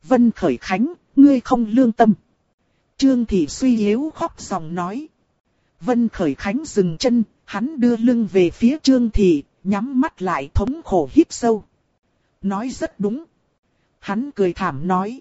Vân Khởi Khánh, ngươi không lương tâm. Trương Thị suy yếu khóc dòng nói. Vân Khởi Khánh dừng chân, hắn đưa lưng về phía Trương Thị, nhắm mắt lại thống khổ hít sâu. Nói rất đúng. Hắn cười thảm nói.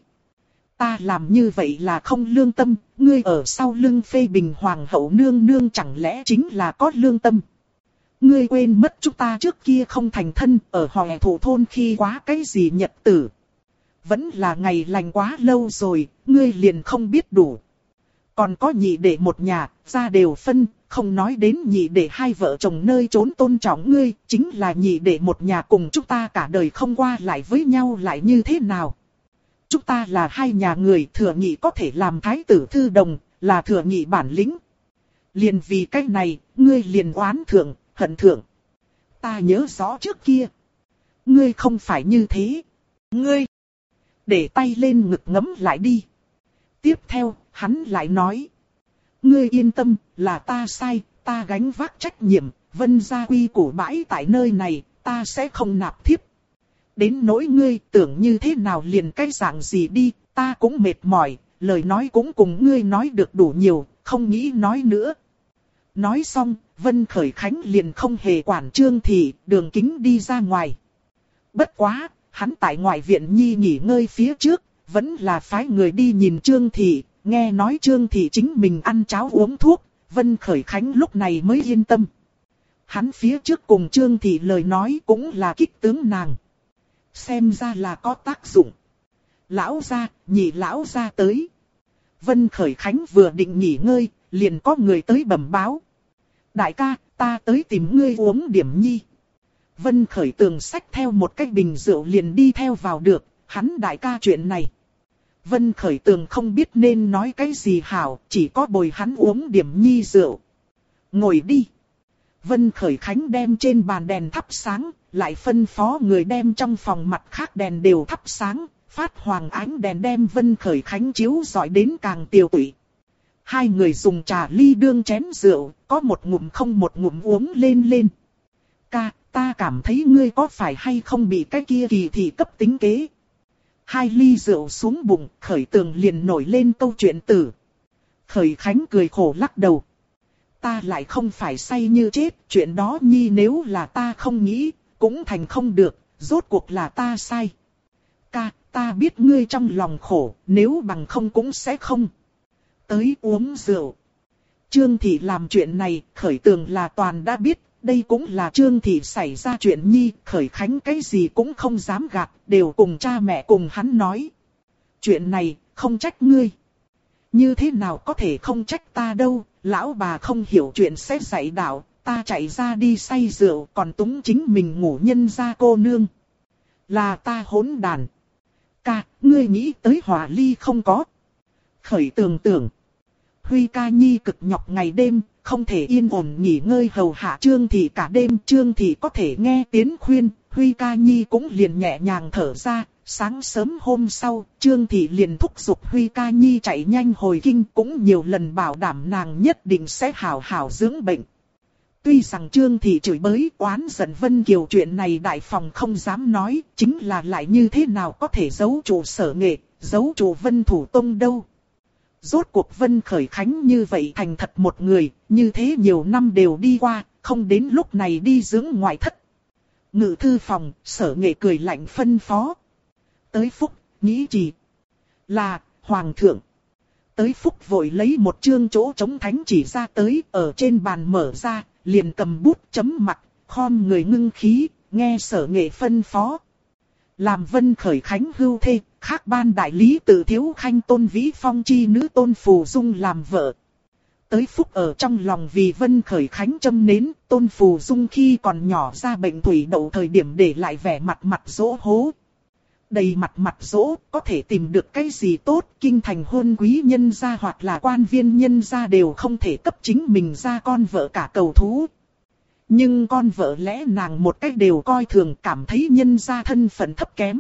Ta làm như vậy là không lương tâm, ngươi ở sau lưng phê bình hoàng hậu nương nương chẳng lẽ chính là có lương tâm. Ngươi quên mất chúng ta trước kia không thành thân, ở Hoè Thổ thôn khi quá cái gì nhật tử. Vẫn là ngày lành quá lâu rồi, ngươi liền không biết đủ. Còn có nhị đệ một nhà, ra đều phân, không nói đến nhị đệ hai vợ chồng nơi trốn tôn trọng ngươi, chính là nhị đệ một nhà cùng chúng ta cả đời không qua lại với nhau lại như thế nào. Chúng ta là hai nhà người, thừa nhị có thể làm thái tử thư đồng, là thừa nhị bản lĩnh. Liền vì cái này, ngươi liền oán thượng, hận thượng. Ta nhớ rõ trước kia. Ngươi không phải như thế. Ngươi, để tay lên ngực ngấm lại đi. Tiếp theo, hắn lại nói. Ngươi yên tâm, là ta sai, ta gánh vác trách nhiệm, Vân gia quy củ bãi tại nơi này, ta sẽ không nạp thiếp. Đến nỗi ngươi tưởng như thế nào liền cái dạng gì đi, ta cũng mệt mỏi, lời nói cũng cùng ngươi nói được đủ nhiều, không nghĩ nói nữa. Nói xong, Vân Khởi Khánh liền không hề quản Trương Thị, Đường Kính đi ra ngoài. Bất quá, hắn tại ngoại viện nhi nghỉ ngơi phía trước, vẫn là phái người đi nhìn Trương Thị, nghe nói Trương Thị chính mình ăn cháo uống thuốc, Vân Khởi Khánh lúc này mới yên tâm. Hắn phía trước cùng Trương Thị lời nói cũng là kích tướng nàng. Xem ra là có tác dụng. Lão gia, nhị lão gia tới. Vân Khởi Khánh vừa định nghỉ ngơi, liền có người tới bẩm báo. Đại ca, ta tới tìm ngươi uống điểm nhi. Vân Khởi Tường xách theo một cái bình rượu liền đi theo vào được, hắn đại ca chuyện này. Vân Khởi Tường không biết nên nói cái gì hảo, chỉ có bồi hắn uống điểm nhi rượu. Ngồi đi. Vân Khởi Khánh đem trên bàn đèn thắp sáng, lại phân phó người đem trong phòng mặt khác đèn đều thắp sáng, phát hoàng ánh đèn đem Vân Khởi Khánh chiếu rọi đến càng tiều tụy. Hai người dùng trà ly đương chén rượu, có một ngụm không một ngụm uống lên. Ca, ta cảm thấy ngươi có phải hay không bị cái kia kỳ thị cấp tính kế. Hai ly rượu xuống bụng, Khởi Tường liền nổi lên câu chuyện tử. Khởi Khánh cười khổ lắc đầu. Ta lại không phải say như chết, chuyện đó nhi nếu là ta không nghĩ, cũng thành không được, rốt cuộc là ta sai. Ca, ta biết ngươi trong lòng khổ, nếu bằng không cũng sẽ không. Tới uống rượu. Trương Thị làm chuyện này, Khởi Tường là toàn đã biết, đây cũng là Trương Thị xảy ra chuyện nhi, Khởi Khánh cái gì cũng không dám gạt, đều cùng cha mẹ cùng hắn nói. Chuyện này, không trách ngươi. Như thế nào có thể không trách ta đâu, lão bà không hiểu chuyện sẽ dạy đạo, ta chạy ra đi say rượu còn túng chính mình ngủ nhân ra cô nương. Là ta hỗn đàn. Ca, ngươi nghĩ tới Hòa Ly không có. Khởi Tường tưởng. Huy ca nhi cực nhọc ngày đêm, không thể yên ổn nghỉ ngơi hầu hạ Trương Thị cả đêm. Trương Thị có thể nghe tiếng khuyên, Huy ca nhi cũng liền nhẹ nhàng thở ra. Sáng sớm hôm sau, Trương Thị liền thúc giục Huy ca nhi chạy nhanh hồi kinh, cũng nhiều lần bảo đảm nàng nhất định sẽ hảo hảo dưỡng bệnh. Tuy rằng Trương Thị chửi bới oán giận Vân Kiều chuyện này đại phòng không dám nói, chính là lại như thế nào có thể giấu chủ Sở Nghệ, giấu chủ Vân Thủ Tông đâu. Rốt cuộc Vân Khởi Khánh như vậy thành thật một người, như thế nhiều năm đều đi qua, không đến lúc này đi dưỡng ngoại thất. Ngự thư phòng, Sở Nghệ cười lạnh phân phó. Tới Phúc, nghĩ gì? Là, Hoàng thượng. Tới Phúc vội lấy một chương chỗ chống thánh chỉ ra tới, ở trên bàn mở ra, liền cầm bút chấm mặt, khom người ngưng khí, nghe Sở Nghệ phân phó. Làm Vân Khởi Khánh hưu thê, khác ban đại lý tự thiếu khanh Tôn Vĩ Phong chi nữ Tôn Phù Dung làm vợ. Tới Phúc ở trong lòng vì Vân Khởi Khánh châm nến, Tôn Phù Dung khi còn nhỏ ra bệnh thủy đậu thời điểm để lại vẻ mặt dỗ hố. Đầy mặt dỗ, có thể tìm được cái gì tốt, kinh thành hôn quý nhân gia hoặc là quan viên nhân gia đều không thể cấp chính mình ra con vợ cả cầu thú. Nhưng con vợ lẽ nàng một cách đều coi thường, cảm thấy nhân gia thân phận thấp kém.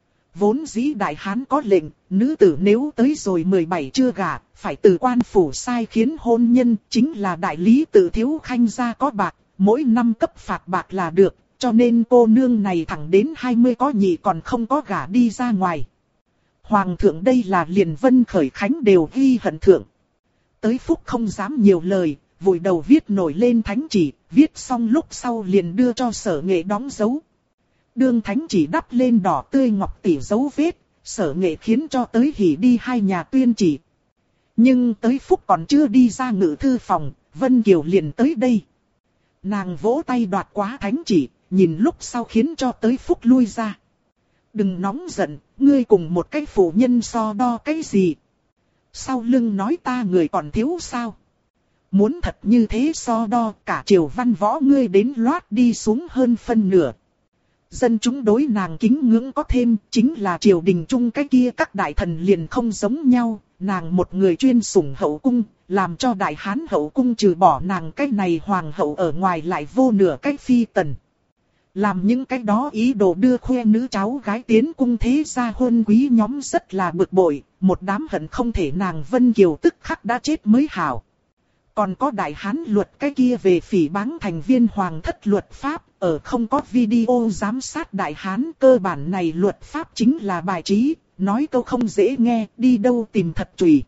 Vốn dĩ đại hán có lệnh, nữ tử nếu tới rồi 17 chưa gả, phải từ quan phủ sai khiến hôn nhân, chính là đại lý tự thiếu khanh gia có bạc, mỗi năm cấp phạt bạc là được. Cho nên cô nương này thẳng đến 20 có nhị còn không có gả đi ra ngoài. Hoàng thượng đây là liền Vân Khởi Khánh đều ghi hận thượng. Tới Phúc không dám nhiều lời, vùi đầu viết nổi lên thánh chỉ, viết xong lúc sau liền đưa cho Sở Nghệ đóng dấu. Đương thánh chỉ đắp lên đỏ tươi ngọc tỉ dấu vết, Sở Nghệ khiến cho tới hỉ đi hai nhà tuyên chỉ. Nhưng tới Phúc còn chưa đi ra ngự thư phòng, Vân Kiều liền tới đây. Nàng vỗ tay đoạt quá thánh chỉ, nhìn lúc sau khiến cho tới Phúc lui ra. Đừng nóng giận, ngươi cùng một cái phụ nhân so đo cái gì? Sau lưng nói ta người còn thiếu sao? Muốn thật như thế so đo, cả triều văn võ ngươi đến loát đi xuống hơn phân nửa. Dân chúng đối nàng kính ngưỡng có thêm, chính là triều đình chung cái kia các đại thần liền không giống nhau. Nàng một người chuyên sủng hậu cung, làm cho đại hán hậu cung trừ bỏ nàng cái này hoàng hậu ở ngoài lại vô nửa cái phi tần. Làm những cái đó ý đồ đưa khoe nữ cháu gái tiến cung thế gia huân quý nhóm rất là bực bội, một đám hận không thể nàng Vân Kiều tức khắc đã chết mới hảo. Còn có đại hán luật cái kia về phỉ báng thành viên hoàng thất luật pháp, ở không có video giám sát đại hán cơ bản này luật pháp chính là bài trí, nói câu không dễ nghe, đi đâu tìm thật chùy.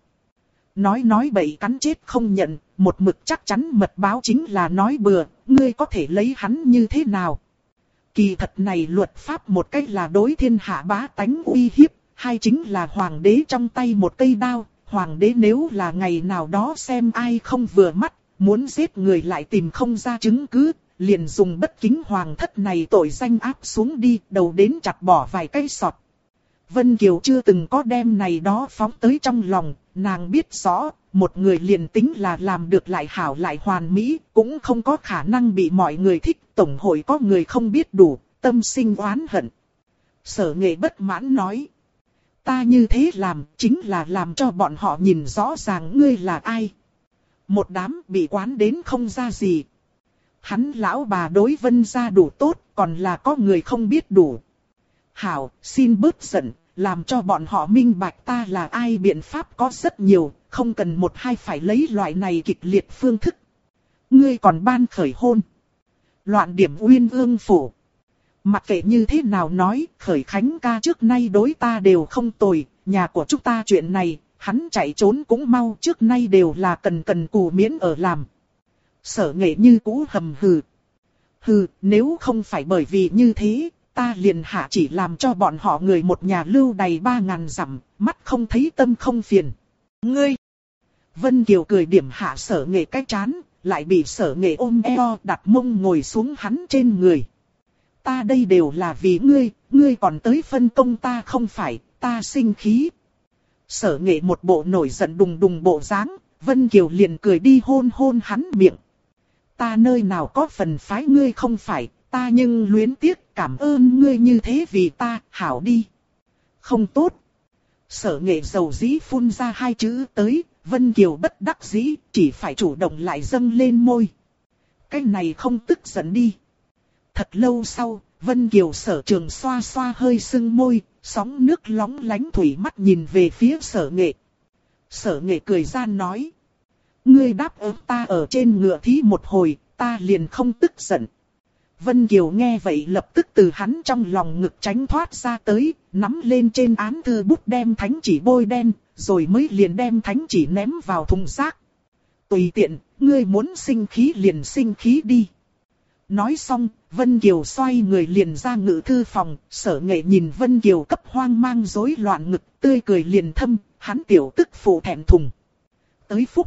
Nói bậy cắn chết không nhận, một mực chắc chắn mật báo chính là nói bừa, ngươi có thể lấy hắn như thế nào. Kỳ thật này luật pháp một cách là đối thiên hạ bá tánh uy hiếp, hai chính là hoàng đế trong tay một cây đao. Hoàng đế nếu là ngày nào đó xem ai không vừa mắt, muốn giết người lại tìm không ra chứng cứ, liền dùng bất kính hoàng thất này tội danh áp xuống đi, đầu đến chặt bỏ vài cây sọt. Vân Kiều chưa từng có đem này đó phóng tới trong lòng, nàng biết rõ, một người liền tính là làm được lại hảo lại hoàn mỹ, cũng không có khả năng bị mọi người thích, tổng hội có người không biết đủ, tâm sinh oán hận. Sở Nghệ bất mãn nói. Ta như thế làm, chính là làm cho bọn họ nhìn rõ ràng ngươi là ai. Một đám bị quán đến không ra gì. Hắn lão bà đối Vân gia đủ tốt, còn là có người không biết đủ. Hảo, xin bớt giận, làm cho bọn họ minh bạch ta là ai, biện pháp có rất nhiều, không cần một hai phải lấy loại này kịch liệt phương thức. Ngươi còn ban khởi hôn. Loạn điểm uyên ương phủ. Mặc kệ như thế nào nói, Khởi Khánh ca trước nay đối ta đều không tồi, nhà của chúng ta chuyện này, hắn chạy trốn cũng mau, trước nay đều là cần cù miễn ở làm. Sở Nghệ như cũ hầm hừ. Hừ, nếu không phải bởi vì như thế, ta liền hạ chỉ làm cho bọn họ người một nhà lưu đày 3.000 dặm, mắt không thấy tâm không phiền. Ngươi! Vân Kiều cười điểm hạ Sở Nghệ cái chán, lại bị Sở Nghệ ôm eo đặt mông ngồi xuống hắn trên người. Ta đây đều là vì ngươi còn tới phân công ta không phải, ta sinh khí. Sở Nghệ một bộ nổi giận đùng đùng bộ dáng, Vân Kiều liền cười đi hôn hôn hắn miệng. Ta nơi nào có phần phái ngươi không phải, ta nhưng luyến tiếc cảm ơn ngươi như thế vì ta, hảo đi. Không tốt. Sở Nghệ dầu dĩ phun ra hai chữ tới, Vân Kiều bất đắc dĩ, chỉ phải chủ động lại dâng lên môi. Cái này không tức giận đi. Thật lâu sau, Vân Kiều Sở Trường xoa xoa hơi sưng môi, sóng nước lóng lánh thủy mắt nhìn về phía Sở Nghệ. Sở Nghệ cười gian nói. Ngươi đáp ứng ta ở trên ngựa thí một hồi, ta liền không tức giận. Vân Kiều nghe vậy lập tức từ hắn trong lòng ngực tránh thoát ra tới, nắm lên trên án thư bút đem thánh chỉ bôi đen, rồi mới liền đem thánh chỉ ném vào thùng rác. Tùy tiện, ngươi muốn sinh khí liền sinh khí đi. Nói xong, Vân Kiều xoay người liền ra ngự thư phòng, Sở Nghệ nhìn Vân Kiều cấp hoang mang rối loạn ngực, tươi cười liền thâm, hắn tiểu tức phụ thẹn thùng. Tới Phúc.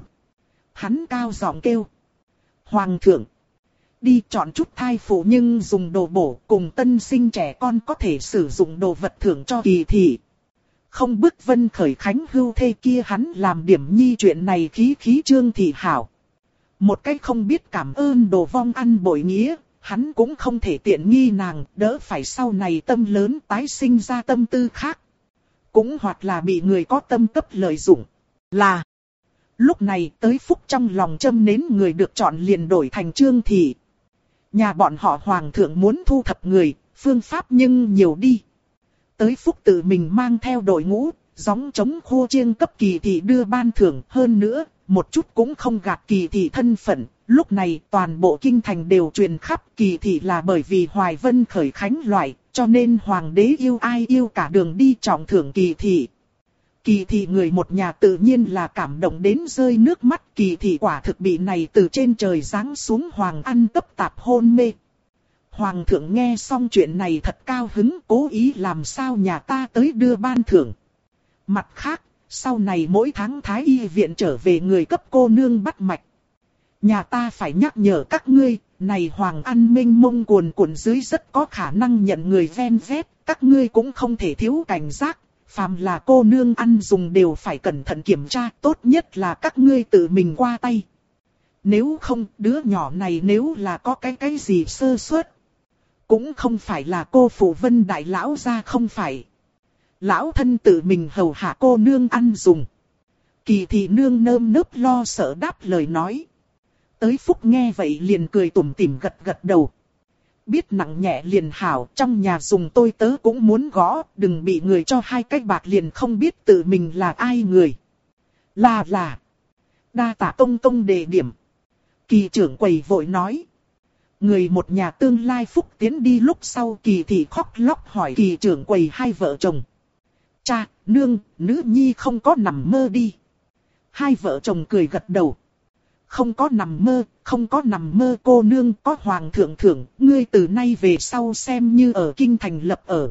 Hắn cao giọng kêu. Hoàng thượng. Đi chọn chút thai phụ nhưng dùng đồ bổ, cùng tân sinh trẻ con có thể sử dụng đồ vật thưởng cho kỳ thị. Không bức Vân Khởi Khánh hưu thê kia hắn làm điểm nhi chuyện này khí trương thị hảo. Một cách không biết cảm ơn đồ vong ăn bội nghĩa, hắn cũng không thể tiện nghi nàng, đỡ phải sau này tâm lớn tái sinh ra tâm tư khác. Cũng hoặc là bị người có tâm cấp lợi dụng. Là. Lúc này tới Phúc trong lòng châm nến người được chọn liền đổi thành Trương Thị. Nhà bọn họ hoàng thượng muốn thu thập người, phương pháp nhưng nhiều đi. Tới Phúc tự mình mang theo đội ngũ, gióng chống khô chiêng cấp Kỳ Thị đưa ban thưởng, hơn nữa, một chút cũng không gạt Kỳ Thị thân phận. Lúc này toàn bộ kinh thành đều truyền khắp Kỳ Thị là bởi vì Hoài Vân Khởi Khánh loại, cho nên hoàng đế yêu ai yêu cả đường đi trọng thưởng Kỳ Thị. Kỳ thị người một nhà tự nhiên là cảm động đến rơi nước mắt. Kỳ thị quả thực bị này từ trên trời giáng xuống hoàng ăn tấp tạp hôn mê. Hoàng thượng nghe xong chuyện này thật cao hứng, cố ý làm sao nhà ta tới đưa ban thưởng. Mặt khác, sau này mỗi tháng thái y viện trở về người cấp cô nương bắt mạch. Nhà ta phải nhắc nhở các ngươi, này hoàng ăn mênh mông cuồn cuộn dưới rất có khả năng nhận người ven vét, các ngươi cũng không thể thiếu cảnh giác. Phàm là cô nương ăn dùng đều phải cẩn thận kiểm tra, tốt nhất là các ngươi tự mình qua tay. Nếu không, đứa nhỏ này nếu là có cái gì sơ suất, cũng không phải là cô phụ Vân đại lão gia không phải. Lão thân tự mình hầu hạ cô nương ăn dùng. Kỳ thị nương nơm nớp lo sợ đáp lời nói. Tới Phúc nghe vậy liền cười tủm tỉm gật gật đầu. Biết nặng nhẹ liền hảo, trong nhà dùng tôi tớ cũng muốn gõ, đừng bị người cho 2 cái bạc liền không biết tự mình là ai người. Là. Đa tạ công công đề điểm. Kỳ trưởng quầy vội nói. Người một nhà tương lai Phúc tiến đi lúc sau Kỳ thị khóc lóc hỏi Kỳ trưởng quầy 2 vợ chồng. Cha, nương, nữ nhi không có nằm mơ đi. 2 vợ chồng cười gật đầu. Không có nằm mơ cô nương có hoàng thượng thưởng, ngươi từ nay về sau xem như ở kinh thành lập ở.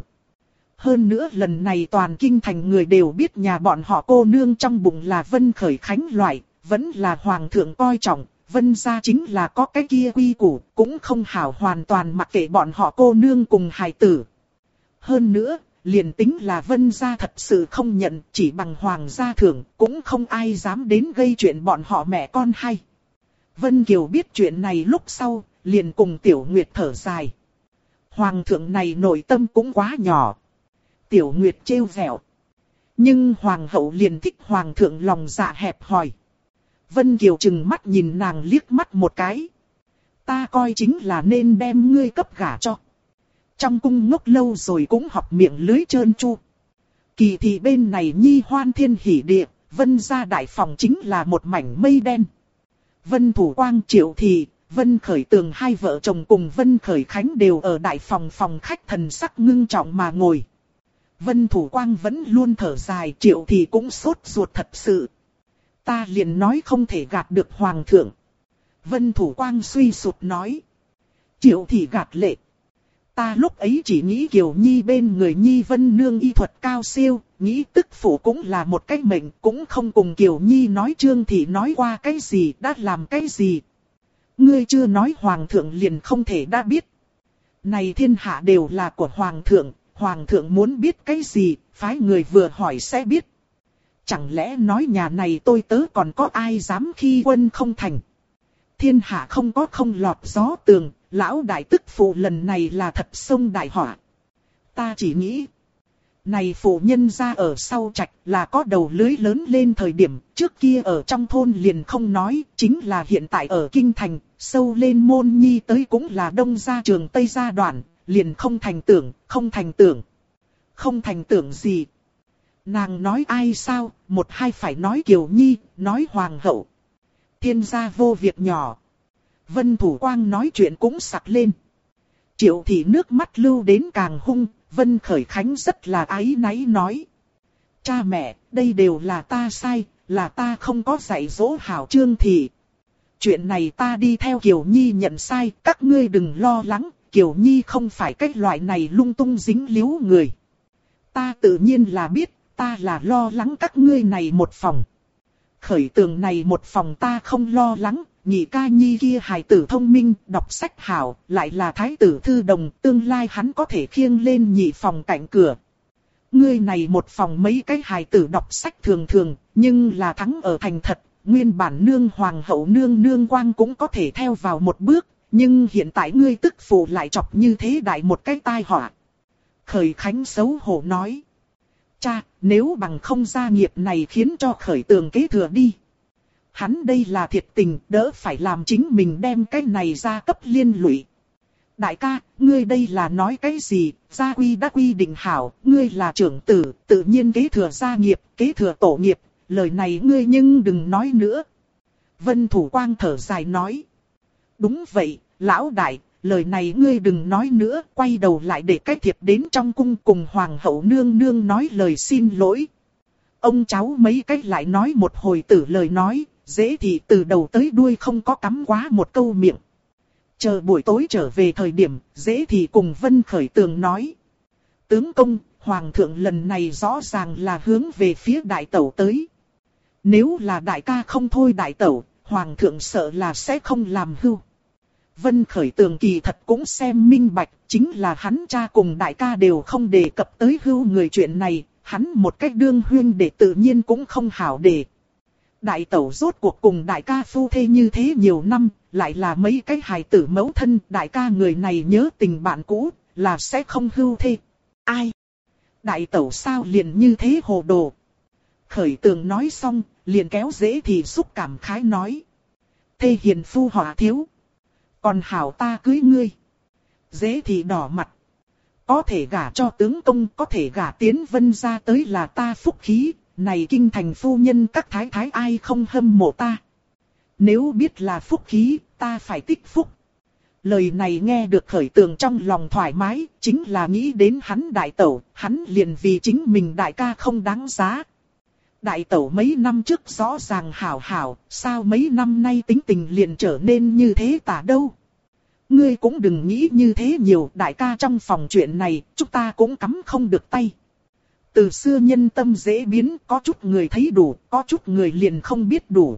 Hơn nữa lần này toàn kinh thành người đều biết nhà bọn họ cô nương trong bụng là Vân Khởi Khánh loại, vẫn là hoàng thượng coi trọng, Vân gia chính là có cái kia quy củ, cũng không hảo hoàn toàn mặc kệ bọn họ cô nương cùng hài tử. Hơn nữa, liền tính là Vân gia thật sự không nhận, chỉ bằng hoàng gia thưởng, cũng không ai dám đến gây chuyện bọn họ mẹ con hay. Vân Kiều biết chuyện này lúc sau, liền cùng Tiểu Nguyệt thở dài. Hoàng thượng này nội tâm cũng quá nhỏ. Tiểu Nguyệt trêu vẹo. Nhưng hoàng hậu liền thích hoàng thượng lòng dạ hẹp hòi. Vân Kiều trừng mắt nhìn nàng liếc mắt một cái. Ta coi chính là nên đem ngươi cấp gả cho. Trong cung ngốc lâu rồi cũng học miệng lưới trơn tru. Kỳ thị bên này nhi hoan thiên hỉ địa, Vân gia đại phòng chính là một mảnh mây đen. Vân Thủ Quang Triệu Thị, Vân Khởi Tường 2 vợ chồng cùng Vân Khởi Khánh đều ở đại phòng phòng khách thần sắc ngưng trọng mà ngồi. Vân Thủ Quang vẫn luôn thở dài, Triệu Thị cũng sốt ruột thật sự. Ta liền nói không thể gạt được hoàng thượng. Vân Thủ Quang suy sụp nói. Triệu Thị gạt lệ. Ta lúc ấy chỉ nghĩ Kiều Nhi bên người Nhi Vân Nương y thuật cao siêu, nghĩ tức phụ cũng là một cái mệnh, cũng không cùng Kiều Nhi nói Trương Thị nói qua cái gì, đã làm cái gì. Ngươi chưa nói Hoàng thượng liền không thể đã biết. Này thiên hạ đều là của Hoàng thượng muốn biết cái gì, phái người vừa hỏi sẽ biết. Chẳng lẽ nói nhà này tôi tớ còn có ai dám khi quân không thành. Thiên hạ không có không lọt gió tường. Lão đại tức phụ lần này là thật sông đại họa. Ta chỉ nghĩ. Này phụ nhân ra ở sau trạch là có đầu lưới lớn lên thời điểm. Trước kia ở trong thôn liền không nói. Chính là hiện tại ở kinh thành. Sâu lên môn nhi tới cũng là đông gia trường tây gia đoạn. Liền không thành tưởng. Không thành tưởng gì. Nàng nói ai sao. Một hai phải nói Kiều Nhi. Nói hoàng hậu. Thiên gia vô việc nhỏ. Vân Thủ Quang nói chuyện cũng sặc lên. Triệu Thị nước mắt lưu đến càng hung, Vân Khởi Khánh rất là áy náy nói. Cha mẹ, đây đều là ta sai, là ta không có dạy dỗ hảo Trương Thị. Chuyện này ta đi theo Kiều Nhi nhận sai, các ngươi đừng lo lắng, Kiều Nhi không phải cái loại này lung tung dính líu người. Ta tự nhiên là biết, ta là lo lắng các ngươi này một phòng. Khởi Tường này một phòng ta không lo lắng. Nhị ca Nhi kia hài tử thông minh, đọc sách hảo, lại là thái tử thư đồng, tương lai hắn có thể khiêng lên nhị phòng cạnh cửa. Ngươi này một phòng mấy cái hài tử đọc sách thường thường, nhưng là thắng ở thành thật, nguyên bản nương hoàng hậu nương quang cũng có thể theo vào một bước, nhưng hiện tại ngươi tức phụ lại chọc như thế đại một cái tai họa. Khởi Khánh xấu hổ nói. Cha, nếu bằng không gia nghiệp này khiến cho Khởi Tường kế thừa đi. Hắn đây là thiệt tình, đỡ phải làm chính mình đem cái này ra cấp liên lụy. Đại ca, ngươi đây là nói cái gì, gia quy đã quy định hảo, ngươi là trưởng tử, tự nhiên kế thừa gia nghiệp, kế thừa tổ nghiệp, lời này ngươi nhưng đừng nói nữa. Vân Thủ Quang thở dài nói. Đúng vậy, lão đại, lời này ngươi đừng nói nữa, quay đầu lại để cái thiệp đến trong cung cùng hoàng hậu nương nương nói lời xin lỗi. Ông cháu mấy cách lại nói một hồi tử lời nói, dễ thì từ đầu tới đuôi không có cắm quá một câu miệng. Chờ buổi tối trở về thời điểm, dễ thì cùng Vân Khởi Tường nói. Tướng công, Hoàng thượng lần này rõ ràng là hướng về phía đại tẩu tới. Nếu là đại ca không thôi đại tẩu, Hoàng thượng sợ là sẽ không làm hưu. Vân Khởi Tường kỳ thật cũng xem minh bạch, chính là hắn cha cùng đại ca đều không đề cập tới hưu người chuyện này, hắn một cách đương huyên để tự nhiên cũng không hảo để. Đại tẩu rốt cuộc cùng đại ca phu thê như thế nhiều năm, lại là mấy cái hài tử mẫu thân, đại ca người này nhớ tình bạn cũ, là sẽ không hưu thê. Ai? Đại tẩu sao liền như thế hồ đồ? Khởi Tường nói xong, liền kéo dễ thì xúc cảm khái nói. Thê hiền phu họa thiếu. Còn hảo ta cưới ngươi. Dễ thì đỏ mặt. Có thể gả cho tướng công, có thể gả tiến Vân gia tới là ta phúc khí. Này kinh thành phu nhân các thái thái ai không hâm mộ ta. Nếu biết là phúc khí, ta phải tích phúc. Lời này nghe được Khởi Tường trong lòng thoải mái, chính là nghĩ đến hắn đại tẩu, hắn liền vì chính mình đại ca không đáng giá. Đại tẩu mấy năm trước rõ ràng hảo hảo, sao mấy năm nay tính tình liền trở nên như thế tả đâu. Ngươi cũng đừng nghĩ như thế nhiều, đại ca trong phòng chuyện này, chúng ta cũng cắm không được tay. Từ xưa nhân tâm dễ biến, có chút người thấy đủ, có chút người liền không biết đủ.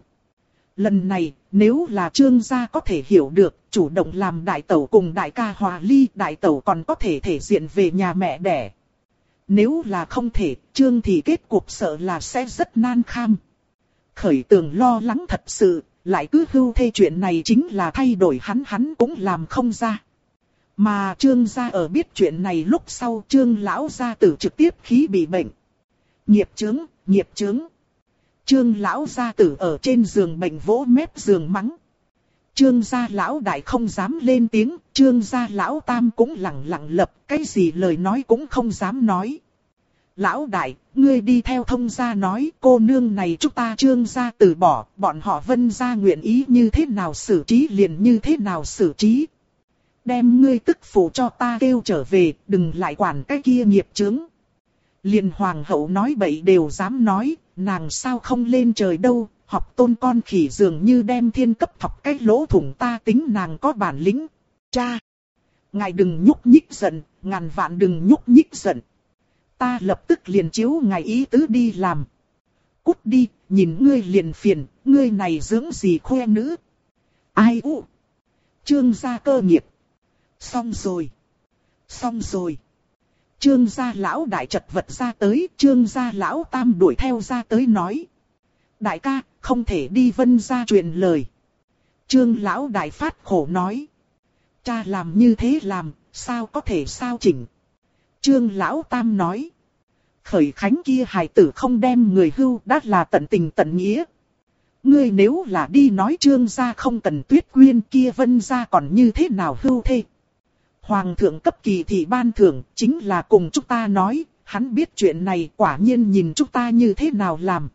Lần này, nếu là Trương gia có thể hiểu được, chủ động làm đại tẩu cùng đại ca hòa ly, đại tẩu còn có thể thể diện về nhà mẹ đẻ. Nếu là không thể, Trương thì kết cục sợ là sẽ rất nan kham. Khởi Tường lo lắng thật sự, lại cứ hưu thê chuyện này chính là thay đổi hắn cũng làm không ra. Mà Trương gia ở biết chuyện này lúc sau Trương lão gia tử trực tiếp khí bị bệnh. Nghiệp chướng, nghiệp chướng. Trương lão gia tử ở trên giường bệnh vỗ mép giường mắng. Trương gia lão đại không dám lên tiếng, Trương gia lão tam cũng lẳng lặng lập, cái gì lời nói cũng không dám nói. Lão đại, ngươi đi theo thông gia nói, cô nương này chúng ta Trương gia từ bỏ, bọn họ Vân gia nguyện ý như thế nào xử trí liền như thế nào xử trí. Đem ngươi tức phụ cho ta kêu trở về, đừng lại quản cái kia nghiệp chướng. Liền hoàng hậu nói bậy đều dám nói, nàng sao không lên trời đâu, học tôn con khỉ dường như đem thiên cấp thọc cái lỗ thủng ta tính nàng có bản lĩnh. Cha! Ngài đừng nhúc nhích giận, ngàn vạn đừng nhúc nhích giận. Ta lập tức liền chiếu ngài ý tứ đi làm. Cút đi, nhìn ngươi liền phiền, ngươi này dưỡng gì khoe nữ. Ai u? Trương gia cơ nghiệp. Xong rồi. Xong rồi. Trương gia lão đại chật vật ra tới, Trương gia lão tam đuổi theo ra tới nói. Đại ca, không thể đi Vân gia truyền lời. Trương lão đại phát khổ nói. Cha làm như thế làm, sao có thể sao chỉnh. Trương lão tam nói. Khởi Khánh kia hài tử không đem người hưu đã là tận tình tận nghĩa. Ngươi nếu là đi nói Trương gia không cần Tuyết Quyên kia Vân gia còn như thế nào hưu thê. Hoàng thượng cấp kỳ thị ban thưởng chính là cùng chúng ta nói, hắn biết chuyện này quả nhiên nhìn chúng ta như thế nào làm.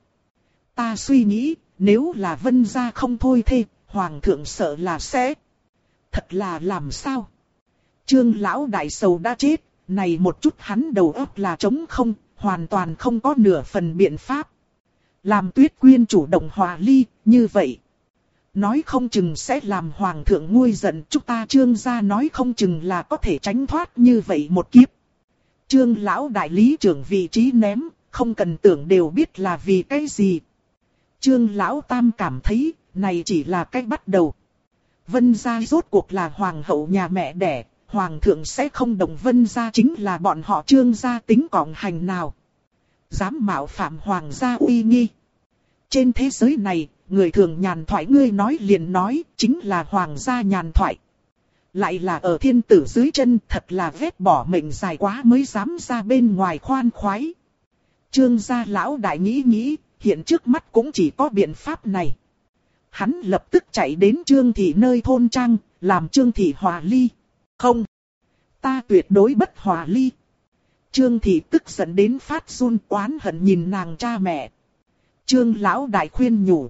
Ta suy nghĩ, nếu là Vân gia không thôi thê, Hoàng thượng sợ là sẽ. Thật là làm sao? Trương lão đại sầu đã chết, này một chút hắn đầu óc là trống không, hoàn toàn không có nửa phần biện pháp. Làm Tuyết Quyên chủ động hòa ly, như vậy. Nói không chừng sẽ làm hoàng thượng nguôi giận, chúng ta Trương gia nói không chừng là có thể tránh thoát như vậy một kiếp. Trương lão đại lý trưởng vị trí ném, không cần tưởng đều biết là vì cái gì. Trương lão tam cảm thấy, này chỉ là cách bắt đầu. Vân gia rốt cuộc là hoàng hậu nhà mẹ đẻ, hoàng thượng sẽ không đồng Vân gia chính là bọn họ Trương gia tính còng hành nào. Dám mạo phạm hoàng gia uy nghi. Trên thế giới này, người thường nhàn thoại ngươi nói liền nói, chính là hoàng gia nhàn thoại. Lại là ở thiên tử dưới chân, thật là vết bỏ mệnh dài quá mới dám ra bên ngoài khoan khoái. Trương gia lão đại nghĩ, hiện trước mắt cũng chỉ có biện pháp này. Hắn lập tức chạy đến Trương thị nơi thôn trang, làm Trương thị hòa ly. Không, ta tuyệt đối bất hòa ly. Trương thị tức giận đến phát run oán hận nhìn nàng cha mẹ. Trương lão đại khuyên nhủ.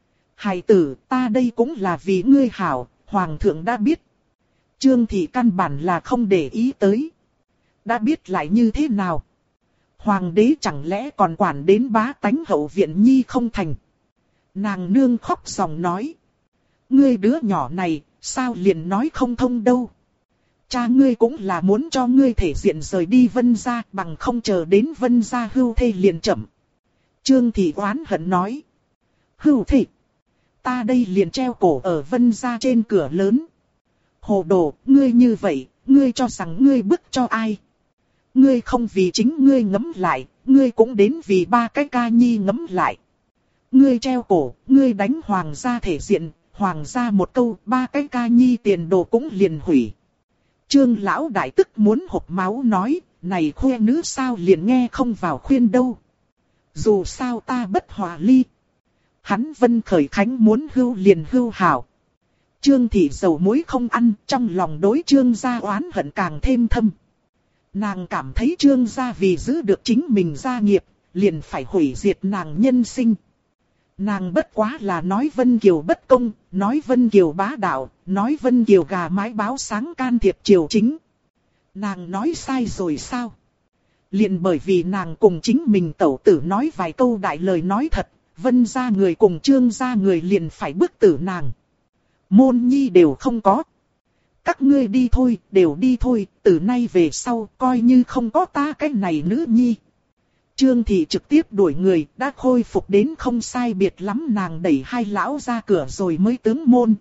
Hài tử, ta đây cũng là vì ngươi hảo, hoàng thượng đã biết. Trương thị căn bản là không để ý tới. Đã biết lại như thế nào? Hoàng đế chẳng lẽ còn quản đến bá tánh hậu viện nhi không thành. Nàng nương khóc ròng nói. Ngươi đứa nhỏ này, sao liền nói không thông đâu. Cha ngươi cũng là muốn cho ngươi thể diện rời đi Vân gia, bằng không chờ đến Vân gia hưu thê liền chậm. Trương Thị oán hận nói. Hưu thê. Ta đây liền treo cổ ở Vân gia trên cửa lớn. Hồ đồ, ngươi như vậy, ngươi cho rằng ngươi bức cho ai? Ngươi không vì chính ngươi ngẫm lại, ngươi cũng đến vì ba cái ca nhi ngẫm lại. Ngươi treo cổ, ngươi đánh hoàng gia thể diện, hoàng gia một câu, ba cái ca nhi tiền đồ cũng liền hủy. Trương lão đại tức muốn hộc máu nói, này khuê nữ sao liền nghe không vào khuyên đâu. Dù sao ta bất hòa ly. Hắn Vân Khởi Khánh muốn hưu liền hưu hảo. Trương Thị dầu muối không ăn, trong lòng đối Trương gia oán hận càng thêm thâm. Nàng cảm thấy Trương gia vì giữ được chính mình gia nghiệp, liền phải hủy diệt nàng nhân sinh. Nàng bất quá là nói Vân Kiều bất công, nói Vân Kiều bá đạo, nói Vân Kiều gà mái báo sáng can thiệp triều chính. Nàng nói sai rồi sao? Liền bởi vì nàng cùng chính mình tẩu tử nói vài câu đại lời nói thật, Vân gia người cùng Trương gia người liền phải bức tử nàng. Môn nhi đều không có. Các ngươi đi thôi, đều đi thôi, từ nay về sau coi như không có ta cái này nữ nhi. Trương Thị trực tiếp đuổi người, đã khôi phục đến không sai biệt lắm, nàng đẩy hai lão ra cửa rồi mới tướng môn.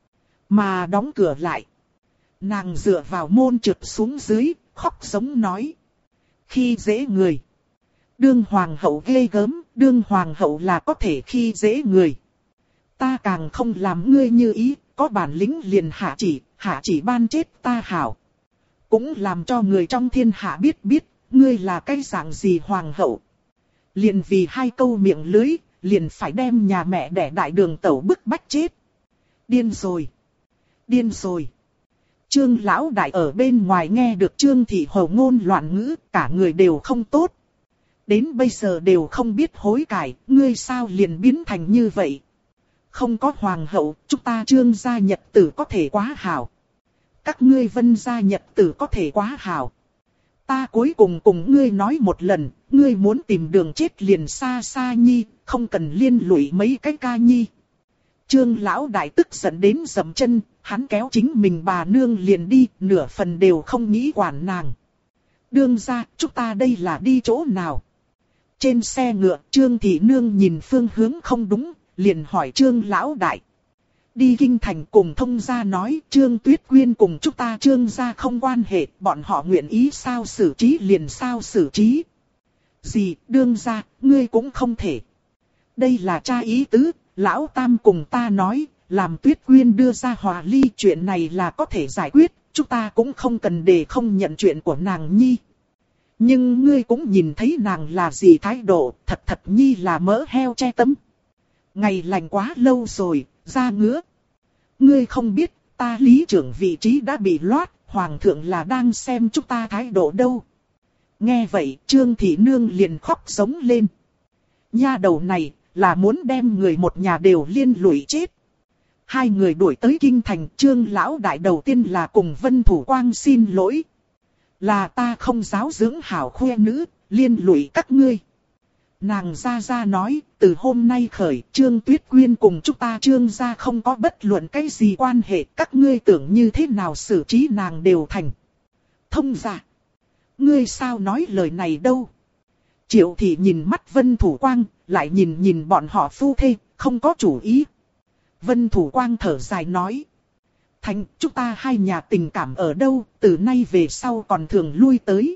Mà đóng cửa lại. Nàng dựa vào môn trượt xuống dưới, khóc giống nói. Khi dễ người. Đương hoàng hậu ghê gớm, đương hoàng hậu là có thể khi dễ người. Ta càng không làm ngươi như ý, có bản lĩnh liền hạ chỉ ban chết ta hảo. Cũng làm cho người trong thiên hạ biết, ngươi là cái dạng gì hoàng hậu. Liền vì hai câu miệng lưới, liền phải đem nhà mẹ đẻ đại đường tẩu bức bách chết. Điên rồi. Điên rồi. Trương lão đại ở bên ngoài nghe được Trương Thị hồ ngôn loạn ngữ, cả người đều không tốt. Đến bây giờ đều không biết hối cải, ngươi sao liền biến thành như vậy. Không có hoàng hậu, chúng ta Trương gia nhật tử có thể quá hảo. Các ngươi Vân gia nhật tử có thể quá hảo. Ta cuối cùng ngươi nói một lần, ngươi muốn tìm đường chết liền xa xa nhi, không cần liên lụy mấy cái ca nhi. Trương lão đại tức giận đến dậm chân, hắn kéo chính mình bà nương liền đi, nửa phần đều không nghĩ quản nàng. Đương ra, chúng ta đây là đi chỗ nào? Trên xe ngựa, Trương Thị Nương nhìn phương hướng không đúng, liền hỏi Trương lão đại. Đi kinh thành cùng thông gia nói, Trương Tuyết Quyên cùng chúng ta Trương gia không quan hệ, bọn họ nguyện ý sao xử trí liền sao xử trí. Gì, đương gia, ngươi cũng không thể. Đây là cha ý tứ, lão tam cùng ta nói, làm Tuyết Quyên đưa ra hòa ly, chuyện này là có thể giải quyết, chúng ta cũng không cần để không nhận chuyện của nàng nhi. Nhưng ngươi cũng nhìn thấy nàng là gì thái độ, thật nhi là mỡ heo che tấm. Ngày lành quá lâu rồi, ra ngứa. Ngươi không biết, ta lý trưởng vị trí đã bị loát, hoàng thượng là đang xem chúng ta thái độ đâu. Nghe vậy, Trương Thị Nương liền khóc giống lên. Nha đầu này, là muốn đem người một nhà đều liên lụy chết. Hai người đuổi tới kinh thành, Trương lão đại đầu tiên là cùng Vân Thủ Quang xin lỗi. Là ta không giáo dưỡng hảo khuê nữ, liên lụy các ngươi. Nàng ra nói, từ hôm nay khởi, Trương Tuyết Quyên cùng chúng ta Trương gia không có bất luận cái gì quan hệ, các ngươi tưởng như thế nào xử trí nàng đều thành. Thông gia, ngươi sao nói lời này đâu? Triệu Thị nhìn mắt Vân Thủ Quang, lại nhìn bọn họ phu thê, không có chủ ý. Vân Thủ Quang thở dài nói. Thành, chúng ta hai nhà tình cảm ở đâu, từ nay về sau còn thường lui tới.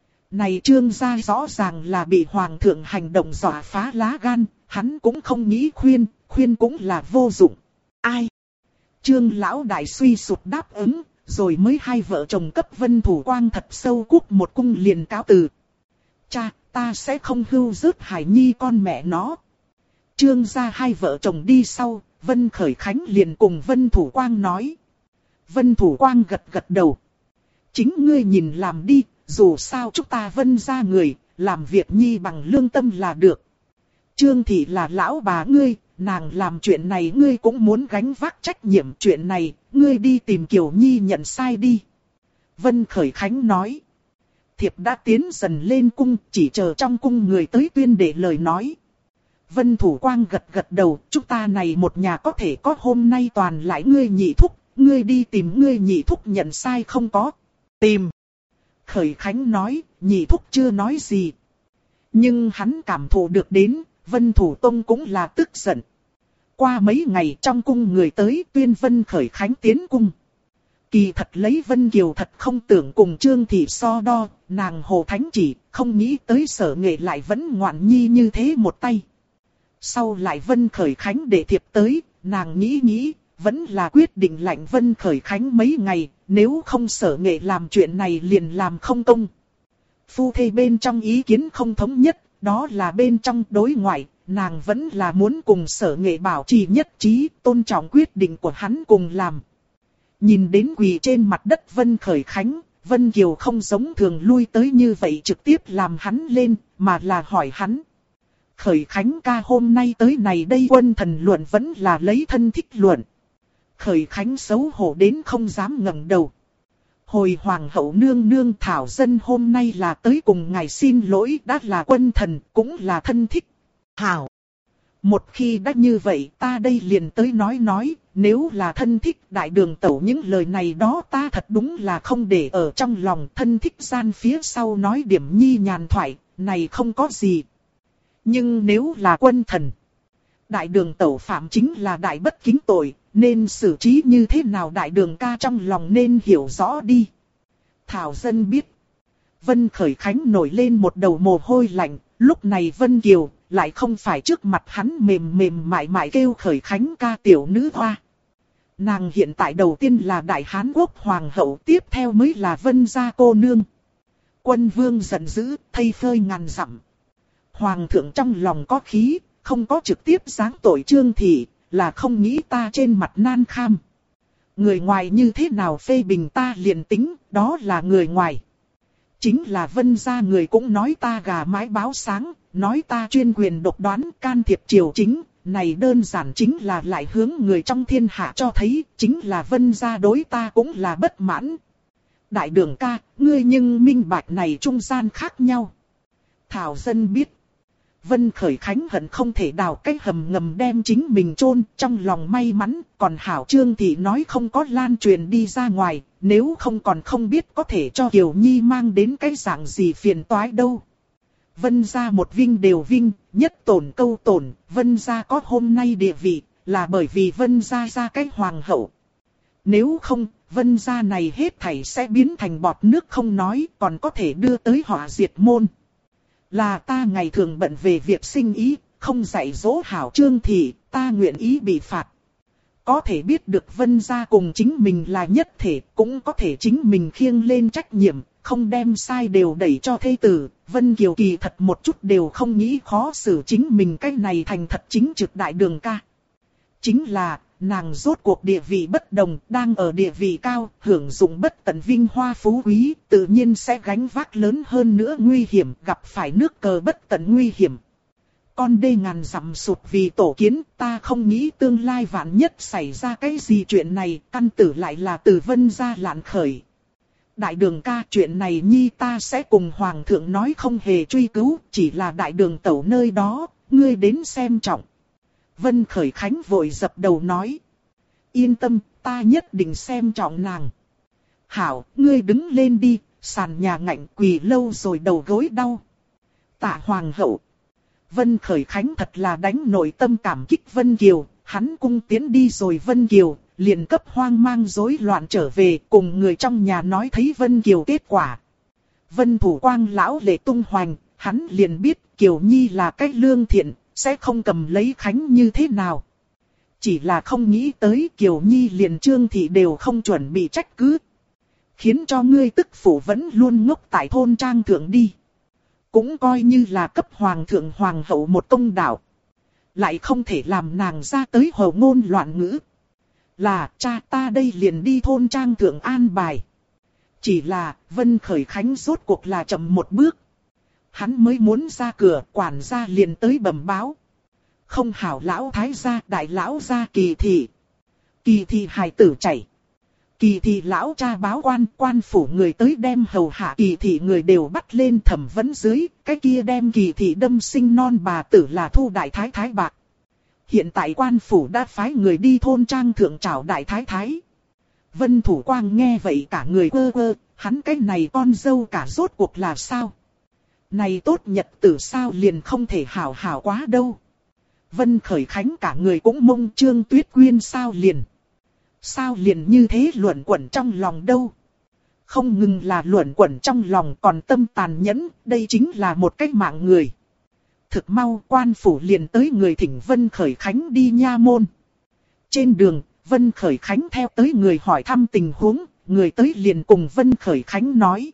Này Trương gia rõ ràng là bị hoàng thượng hành động dọa phá lá gan, hắn cũng không nghĩ khuyên cũng là vô dụng. Ai? Trương lão đại suy sụp đáp ứng, rồi mới hai vợ chồng cấp Vân Thủ Quang thật sâu cúc một cung liền cáo từ. Cha, ta sẽ không hưu rước Hải Nhi con mẹ nó. Trương gia hai vợ chồng đi sau, Vân Khởi Khánh liền cùng Vân Thủ Quang nói. Vân Thủ Quang gật đầu. Chính ngươi nhìn làm đi, dù sao chúng ta Vân gia người, làm việc nhi bằng lương tâm là được. Trương Thị là lão bà ngươi, nàng làm chuyện này ngươi cũng muốn gánh vác trách nhiệm, chuyện này, ngươi đi tìm Kiều Nhi nhận sai đi. Vân Khởi Khánh nói. thiệp đã tiến dần lên cung, chỉ chờ trong cung người tới tuyên để lời nói. Vân Thủ Quang gật gật đầu, chúng ta này một nhà có thể có hôm nay toàn lại ngươi nhị thúc, ngươi đi tìm ngươi nhị thúc nhận sai không có. Tìm. Khởi Khánh nói, nhị thúc chưa nói gì. Nhưng hắn cảm thụ được đến, Vân Thủ Tông cũng là tức giận. Qua mấy ngày trong cung người tới tuyên Vân Khởi Khánh tiến cung. Kỳ thật lấy Vân Kiều thật không tưởng cùng Trương Thị so đo, nàng Hồ Thánh chỉ, không nghĩ tới Sở Nghệ lại vẫn ngoạn nhi như thế một tay. Sau lại Vân Khởi Khánh để thiệp tới, nàng nghĩ, vẫn là quyết định lạnh Vân Khởi Khánh mấy ngày, nếu không Sở Nghệ làm chuyện này liền làm không công. Phu thê bên trong ý kiến không thống nhất, đó là bên trong đối ngoại, nàng vẫn là muốn cùng Sở Nghệ bảo trì nhất trí, tôn trọng quyết định của hắn cùng làm. Nhìn đến quỳ trên mặt đất Vân Khởi Khánh, Vân Kiều không giống thường lui tới như vậy trực tiếp làm hắn lên, mà là hỏi hắn. Khởi Khánh ca hôm nay tới này đây quân thần luận vẫn là lấy thân thích luận. Khởi Khánh xấu hổ đến không dám ngẩng đầu. Hồi hoàng hậu nương nương thảo dân hôm nay là tới cùng ngài xin lỗi, đã là quân thần cũng là thân thích. Hảo. Một khi đã như vậy ta đây liền tới nói, nếu là thân thích đại đường tẩu những lời này đó ta thật đúng là không để ở trong lòng. Thân thích gian phía sau nói điểm nhi nhàn thoại, này không có gì. Nhưng nếu là quân thần, đại đường tẩu phạm chính là đại bất kính tội, nên xử trí như thế nào đại đường ca trong lòng nên hiểu rõ đi. Thảo dân biết. Vân Khởi Khánh nổi lên một đầu mồ hôi lạnh, lúc này Vân Kiều lại không phải trước mặt hắn mềm mại mại kêu Khởi Khánh ca tiểu nữ hoa. Nàng hiện tại đầu tiên là Đại Hán Quốc Hoàng hậu, tiếp theo mới là Vân gia cô nương. Quân vương giận dữ, thây phơi ngàn dặm. Hoàng thượng trong lòng có khí, không có trực tiếp giáng tội Trương Thị, là không nghĩ ta trên mặt nan kham. Người ngoài như thế nào phê bình ta liền tính, đó là người ngoài. Chính là Vân gia người cũng nói ta gà mái báo sáng, nói ta chuyên quyền độc đoán can thiệp triều chính, này đơn giản chính là lại hướng người trong thiên hạ cho thấy, chính là Vân gia đối ta cũng là bất mãn. Đại đường ca, ngươi nhưng minh bạch này trung gian khác nhau. Thảo dân biết. Vân Khởi Khánh hận không thể đào cái hầm ngầm đem chính mình chôn, trong lòng may mắn, còn hảo Trương Thị nói không có lan truyền đi ra ngoài, nếu không còn không biết có thể cho Kiều Nhi mang đến cái dạng gì phiền toái đâu. Vân gia một vinh đều vinh, nhất tổn câu tổn, Vân gia có hôm nay địa vị, là bởi vì Vân gia ra cái hoàng hậu. Nếu không, Vân gia này hết thảy sẽ biến thành bọt nước không nói, còn có thể đưa tới họa diệt môn. Là ta ngày thường bận về việc sinh ý, không dạy dỗ hảo Trương Thị, ta nguyện ý bị phạt. Có thể biết được Vân gia cùng chính mình là nhất thể, cũng có thể chính mình khiêng lên trách nhiệm, không đem sai đều đẩy cho thê tử. Vân Kiều kỳ thật một chút đều không nghĩ khó xử chính mình, cái này thành thật chính trực đại đường ca. Chính là, nàng rốt cuộc địa vị bất đồng, đang ở địa vị cao, hưởng dụng bất tận vinh hoa phú quý, tự nhiên sẽ gánh vác lớn hơn nữa nguy hiểm, gặp phải nước cờ bất tận nguy hiểm. Con đê ngàn dặm sụt vì tổ kiến, ta không nghĩ tương lai vạn nhất xảy ra cái gì chuyện này, căn tử lại là từ Vân gia lạn khởi. Đại đường ca, chuyện này nhi ta sẽ cùng hoàng thượng nói, không hề truy cứu, chỉ là đại đường tẩu nơi đó, ngươi đến xem trọng. Vân Khởi Khánh vội dập đầu nói. Yên tâm, ta nhất định xem trọng nàng. Hảo, ngươi đứng lên đi, sàn nhà ngạnh quỳ lâu rồi đầu gối đau. Tạ hoàng hậu. Vân Khởi Khánh thật là đánh nội tâm cảm kích Vân Kiều, hắn cung tiến đi rồi Vân Kiều, liền cấp hoang mang rối loạn trở về cùng người trong nhà nói thấy Vân Kiều kết quả. Vân Thủ Quang lão lệ tung hoành, hắn liền biết Kiều Nhi là cách lương thiện, sẽ không cầm lấy Khánh như thế nào. Chỉ là không nghĩ tới Kiều Nhi liền Trương Thị đều không chuẩn bị trách cứ. Khiến cho ngươi tức phụ vẫn luôn ngốc tại thôn trang thượng đi. Cũng coi như là cấp hoàng thượng hoàng hậu một công đạo. Lại không thể làm nàng ra tới hồ ngôn loạn ngữ. Là cha ta đây liền đi thôn trang thượng an bài. Chỉ là Vân Khởi Khánh rốt cuộc là chậm một bước. Hắn mới muốn ra cửa, quản gia liền tới bẩm báo. Không hảo lão thái gia, đại lão gia Kỳ thị. Kỳ thị hài tử chảy. Kỳ thị lão cha báo quan phủ người tới đem hầu hạ kỳ thị người đều bắt lên thẩm vấn dưới, cái kia đem kỳ thị đâm sinh non bà tử là Thu đại thái thái bạc. Hiện tại quan phủ đã phái người đi thôn trang thượng trảo đại thái thái. Vân Thủ Quang nghe vậy cả người quơ quơ, hắn cái này con dâu cả rốt cuộc là sao? Này tốt nhật tử sao liền không thể hảo hảo quá đâu. Vân Khởi Khánh cả người cũng mông Trương Tuyết Quyên sao liền. Sao liền như thế luẩn quẩn trong lòng đâu. Không ngừng là luẩn quẩn trong lòng còn tâm tàn nhẫn, đây chính là một cái mạng người. Thực mau quan phủ liền tới người thỉnh Vân Khởi Khánh đi nha môn. Trên đường, Vân Khởi Khánh theo tới người hỏi thăm tình huống, người tới liền cùng Vân Khởi Khánh nói.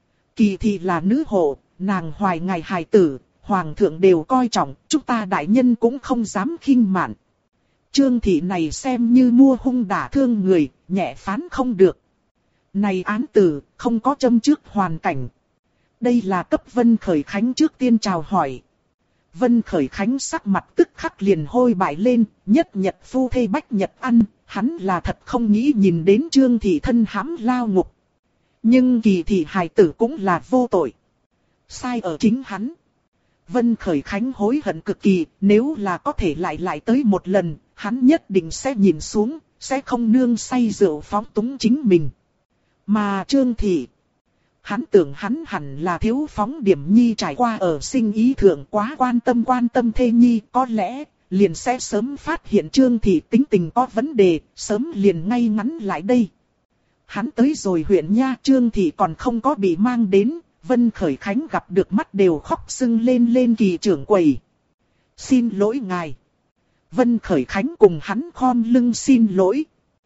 Kỳ thị là nữ hộ, nàng hoài ngày hài tử, hoàng thượng đều coi trọng, chúng ta đại nhân cũng không dám khinh mạn. Trương thị này xem như mua hung đả thương người, nhẹ phán không được. Này án tử, không có châm trước hoàn cảnh. Đây là cấp Vân Khởi Khánh trước tiên chào hỏi. Vân Khởi Khánh sắc mặt tức khắc liền hôi bại lên, nhất nhật phu thê bách nhật ăn, hắn là thật không nghĩ nhìn đến Trương thị thân hãm lao ngục. Nhưng kỳ thị hài tử cũng là vô tội. Sai ở chính hắn. Vân Khởi Khánh hối hận cực kỳ, nếu là có thể lại tới một lần, hắn nhất định sẽ nhìn xuống, sẽ không nương say rượu phóng túng chính mình. Mà Trương thị, hắn tưởng hắn hẳn là thiếu phóng điểm nhi trải qua ở sinh ý thượng quá quan tâm thê nhi, có lẽ liền sẽ sớm phát hiện Trương thị tính tình có vấn đề, sớm liền ngay ngắn lại đây. Hắn tới rồi huyện nha, Trương thị còn không có bị mang đến, Vân Khởi Khánh gặp được mắt đều khóc sưng lên kỳ trưởng quầy. Xin lỗi ngài. Vân Khởi Khánh cùng hắn khom lưng xin lỗi.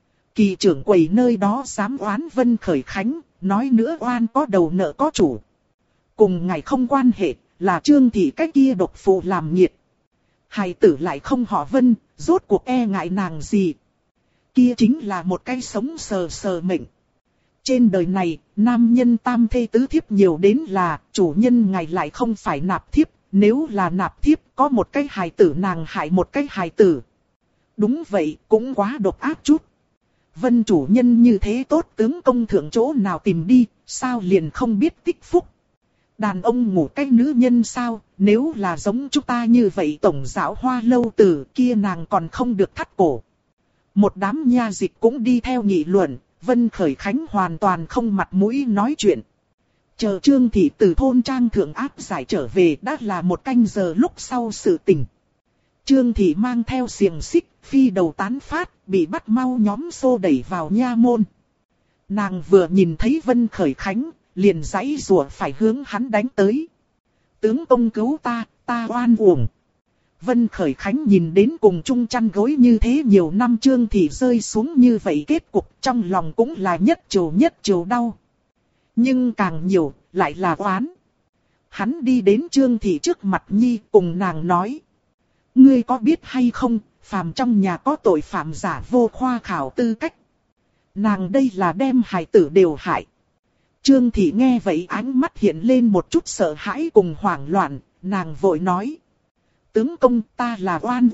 Kỳ trưởng quầy nơi đó dám oán Vân Khởi Khánh, nói nữa oan có đầu nợ có chủ. Cùng ngài không quan hệ, là Trương thị cái kia độc phụ làm nhiệt. Hài tử lại không họ Vân, rốt cuộc e ngại nàng gì. Kia chính là một cái sống sờ mệnh. Trên đời này, nam nhân tam thê tứ thiếp nhiều đến là, chủ nhân ngài lại không phải nạp thiếp, nếu là nạp thiếp có một cái hài tử nàng hại một cái hài tử. Đúng vậy, cũng quá độc ác chút. Vân chủ nhân như thế tốt tướng công thượng chỗ nào tìm đi, sao liền không biết tích phúc. Đàn ông ngủ cái nữ nhân sao, nếu là giống chúng ta như vậy tổng giáo hoa lâu tử kia nàng còn không được thắt cổ. Một đám nha dịch cũng đi theo nghị luận, Vân Khởi Khánh hoàn toàn không mặt mũi nói chuyện. Chờ Trương thị từ thôn trang thượng áp giải trở về đã là một canh giờ lúc sau sự tình. Trương thị mang theo xiềng xích, phi đầu tán phát, bị bắt mau nhóm xô đẩy vào nha môn. Nàng vừa nhìn thấy Vân Khởi Khánh, liền giãy giụa phải hướng hắn đánh tới. Tướng công cứu ta, ta oan uổng. Vân Khởi Khánh nhìn đến cùng chung chăn gối như thế nhiều năm Trương thị rơi xuống như vậy kết cục trong lòng cũng là nhất trầu đau. Nhưng càng nhiều, lại là oán. Hắn đi đến Trương thị trước mặt nhi cùng nàng nói. Ngươi có biết hay không, phàm trong nhà có tội phạm giả vô khoa khảo tư cách. Nàng đây là đem hài tử đều hại. Trương thị nghe vậy ánh mắt hiện lên một chút sợ hãi cùng hoảng loạn, nàng vội nói. Tướng công ta là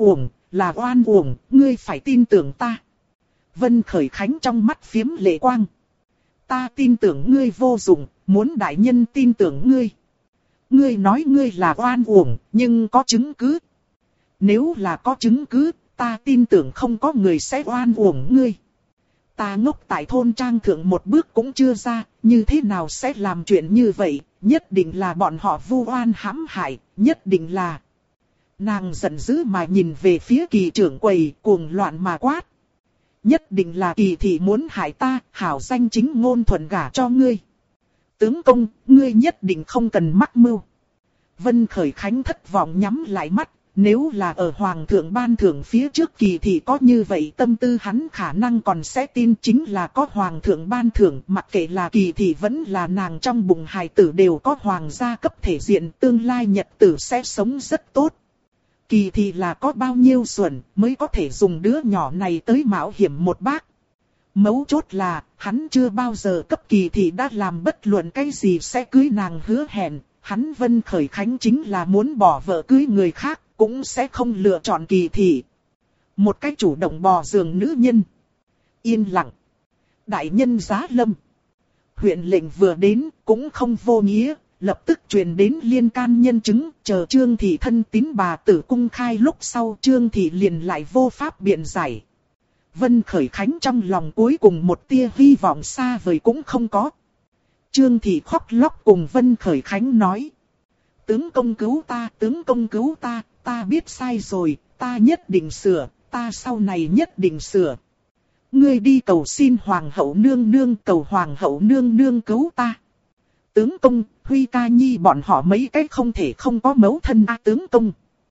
oan uổng, ngươi phải tin tưởng ta. Vân Khởi Khánh trong mắt phiếm lệ quang. Ta tin tưởng ngươi vô dụng, muốn đại nhân tin tưởng ngươi. Ngươi nói ngươi là oan uổng, nhưng có chứng cứ. Nếu là có chứng cứ, ta tin tưởng không có người sẽ oan uổng ngươi. Ta ngốc tại thôn trang thượng một bước cũng chưa ra, như thế nào sẽ làm chuyện như vậy, nhất định là bọn họ vu oan hãm hại, nhất định là. Nàng giận dữ mà nhìn về phía kỳ trưởng quầy cuồng loạn mà quát. Nhất định là kỳ thị muốn hại ta, hảo danh chính ngôn thuận gả cho ngươi. Tướng công, ngươi nhất định không cần mắc mưu. Vân Khởi Khánh thất vọng nhắm lại mắt. Nếu là ở Hoàng thượng ban thưởng phía trước kỳ thị có như vậy tâm tư hắn khả năng còn sẽ tin chính là có Hoàng thượng ban thưởng. Mặc kệ là kỳ thị vẫn là nàng trong bụng hài tử đều có Hoàng gia cấp thể diện, tương lai nhật tử sẽ sống rất tốt. Kỳ thị là có bao nhiêu xuẩn mới có thể dùng đứa nhỏ này tới mạo hiểm một bác. Mấu chốt là hắn chưa bao giờ cấp kỳ thị đã làm bất luận cái gì sẽ cưới nàng hứa hẹn. Hắn Vân Khởi Khánh chính là muốn bỏ vợ cưới người khác. Cũng sẽ không lựa chọn kỳ thị. Một cách chủ động bò giường nữ nhân. Yên lặng. Đại nhân giá lâm. Huyện lệnh vừa đến cũng không vô nghĩa, lập tức truyền đến liên can nhân chứng, chờ Trương Thị thân tín bà tử cung khai lúc sau Trương Thị liền lại vô pháp biện giải. Vân Khởi Khánh trong lòng cuối cùng một tia hy vọng xa vời cũng không có. Trương Thị khóc lóc cùng Vân Khởi Khánh nói. Tướng công cứu ta, tướng công cứu ta, ta biết sai rồi, ta nhất định sửa, ta sau này nhất định sửa. Ngươi đi cầu xin Hoàng hậu nương nương, cầu Hoàng hậu nương nương cứu ta. Tướng công, Huy Ca Nhi bọn họ mấy cái không thể không có mẫu thân tướng công.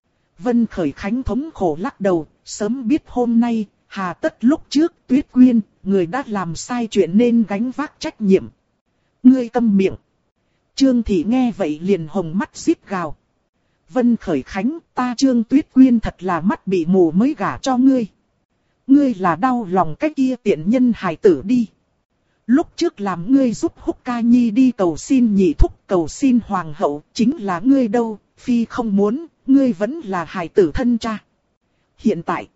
Vân Khởi Khánh thống khổ lắc đầu, sớm biết hôm nay, hà tất lúc trước Tuyết Quyên, người đã làm sai chuyện nên gánh vác trách nhiệm. Ngươi câm miệng. Trương Thị nghe vậy liền hồng mắt rít gào. Vân Khởi Khánh, ta Trương Tuyết Quyên thật là mắt bị mù mới gả cho ngươi. Ngươi là đau lòng cái kia tiện nhân hài tử đi. Lúc trước làm ngươi giúp Húc Ca Nhi đi cầu xin nhị thúc, cầu xin hoàng hậu, chính là ngươi đâu, phi không muốn, ngươi vẫn là hài tử thân cha. Hiện tại,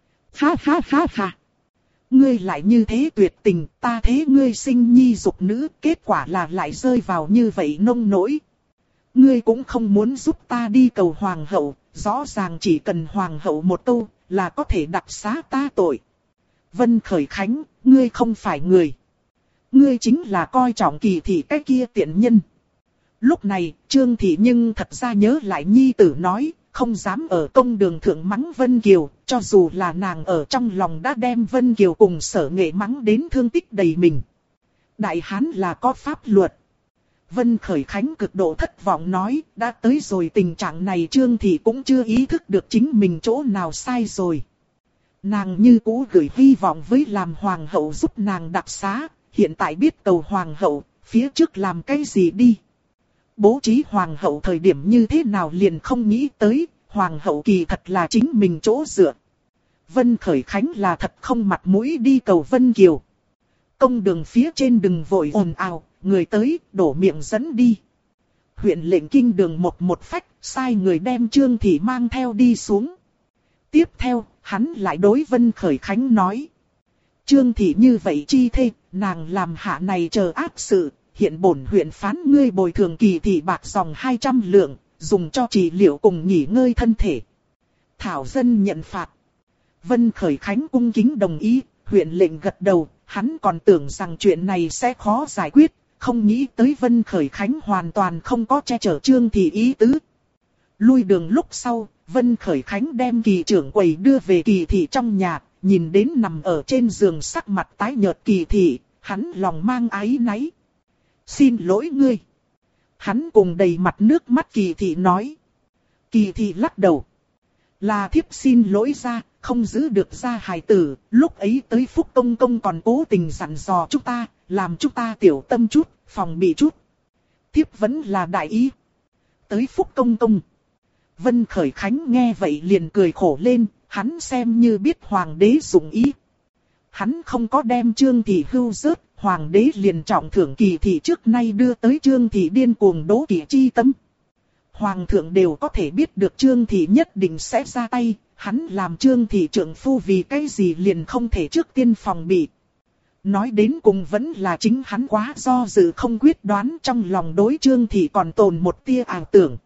ha ha ha ha, ngươi lại như thế tuyệt tình, ta thế ngươi sinh nhi dục nữ, kết quả là lại rơi vào như vậy nông nỗi. Ngươi cũng không muốn giúp ta đi cầu hoàng hậu, rõ ràng chỉ cần hoàng hậu một câu là có thể đặc xá ta tội. Vân Khởi Khánh, ngươi không phải người. Ngươi chính là coi trọng Kỳ Thị cái kia tiện nhân. Lúc này, Trương Thị nhưng thật ra nhớ lại nhi tử nói, không dám ở công đường thượng mắng Vân Kiều, cho dù là nàng ở trong lòng đã đem Vân Kiều cùng Sở Nghệ mắng đến thương tích đầy mình. Đại Hán là có pháp luật. Vân Khởi Khánh cực độ thất vọng nói, đã tới rồi tình trạng này Trương Thị cũng chưa ý thức được chính mình chỗ nào sai rồi. Nàng như cũ gửi hy vọng với làm hoàng hậu giúp nàng đặc xá, hiện tại biết cầu hoàng hậu, phía trước làm cái gì đi. Bố trí hoàng hậu thời điểm như thế nào liền không nghĩ tới, hoàng hậu kỳ thật là chính mình chỗ dựa. Vân Khởi Khánh là thật không mặt mũi đi cầu Vân Kiều. Công đường phía trên đừng vội ồn ào, người tới, đổ miệng dẫn đi. Huyện lệnh kinh đường một phách, sai người đem Trương Thị mang theo đi xuống. Tiếp theo, hắn lại đối Vân Khởi Khánh nói. Trương Thị như vậy chi thê, nàng làm hạ này chờ ác sự, hiện bổn huyện phán ngươi bồi thường Kỳ Thị bạc dòng 200 lượng, dùng cho trị liệu cùng nghỉ ngơi thân thể. Thảo dân nhận phạt. Vân Khởi Khánh cung kính đồng ý, huyện lệnh gật đầu, hắn còn tưởng rằng chuyện này sẽ khó giải quyết, không nghĩ tới Vân Khởi Khánh hoàn toàn không có che chở Trương Thị ý tứ. Lui đường lúc sau, Vân Khởi Khánh đem Kỳ trưởng quầy đưa về Kỳ Thị trong nhà, nhìn đến nằm ở trên giường sắc mặt tái nhợt Kỳ Thị, hắn lòng mang áy náy. Xin lỗi ngươi. Hắn cùng đầy mặt nước mắt Kỳ Thị nói. Kỳ Thị lắc đầu. Là thiếp xin lỗi ra, không giữ được ra hài tử, lúc ấy tới Phúc Công Công còn cố tình dặn dò chúng ta, làm chúng ta tiểu tâm chút, phòng bị chút. Thiếp vẫn là đại ý. Tới Phúc Công Công. Vân Khởi Khánh nghe vậy liền cười khổ lên, hắn xem như biết hoàng đế dụng ý. Hắn không có đem Trương Thị hưu rớt, hoàng đế liền trọng thưởng Kỳ Thị trước nay đưa tới Trương Thị điên cuồng đố kỵ chi tâm. Hoàng thượng đều có thể biết được Trương Thị nhất định sẽ ra tay, hắn làm Trương Thị trượng phu vì cái gì liền không thể trước tiên phòng bị. Nói đến cùng vẫn là chính hắn quá do dự không quyết đoán, trong lòng đối Trương Thị còn tồn một tia ảo tưởng.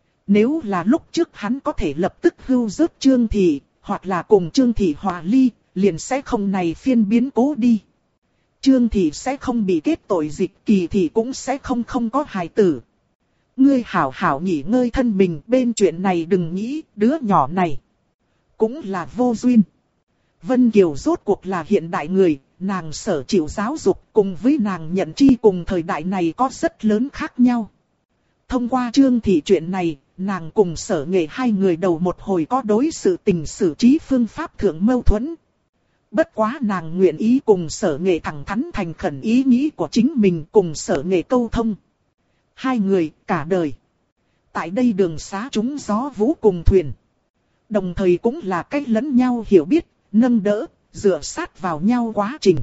Nếu là lúc trước hắn có thể lập tức hưu rớt Trương Thị, hoặc là cùng Trương Thị hòa ly, liền sẽ không này phiên biến cố đi. Trương Thị sẽ không bị kết tội dịch, Kỳ Thị cũng sẽ không có hài tử. Ngươi hảo hảo nghỉ ngơi thân mình, bên chuyện này đừng nghĩ, đứa nhỏ này cũng là vô duyên. Vân Kiều rốt cuộc là hiện đại người, nàng sở chịu giáo dục cùng với nàng nhận chi cùng thời đại này có rất lớn khác nhau. Thông qua Trương Thị chuyện này, nàng cùng Sở Nghệ hai người đầu một hồi có đối sự tình xử trí phương pháp thượng mâu thuẫn. Bất quá nàng nguyện ý cùng Sở Nghệ thẳng thắn thành khẩn ý nghĩ của chính mình cùng Sở Nghệ câu thông. Hai người cả đời. Tại đây đường xá trúng gió vũ cùng thuyền. Đồng thời cũng là cách lẫn nhau hiểu biết, nâng đỡ, dựa sát vào nhau quá trình.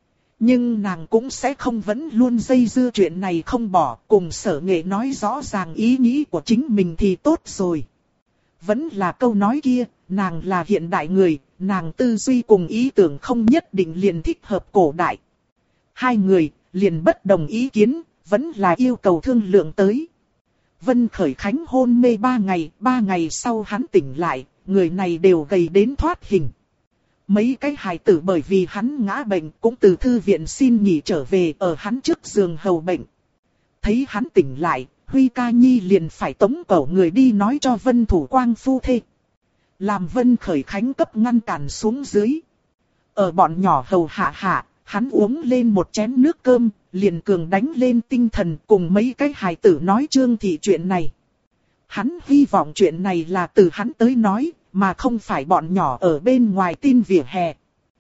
Nhưng nàng cũng sẽ không vẫn luôn dây dưa chuyện này không bỏ, cùng Sở Nghệ nói rõ ràng ý nghĩ của chính mình thì tốt rồi. Vẫn là câu nói kia, nàng là hiện đại người, nàng tư duy cùng ý tưởng không nhất định liền thích hợp cổ đại. Hai người liền bất đồng ý kiến, vẫn là yêu cầu thương lượng tới. Vân Khởi Khánh hôn mê 3 ngày sau hắn tỉnh lại, người này đều gầy đến thoát hình. Mấy cái hài tử bởi vì hắn ngã bệnh cũng từ thư viện xin nghỉ trở về ở hắn trước giường hầu bệnh. Thấy hắn tỉnh lại, Huy Ca Nhi liền phải tống cổ người đi nói cho Vân Thủ Quang phu thê. Làm Vân Khởi Khánh cấp ngăn cản xuống dưới. Ở bọn nhỏ hầu hạ, hắn uống lên một chén nước cơm, liền cường đánh lên tinh thần cùng mấy cái hài tử nói Trương Thị chuyện này. Hắn hy vọng chuyện này là từ hắn tới nói, mà không phải bọn nhỏ ở bên ngoài tin vỉa hè.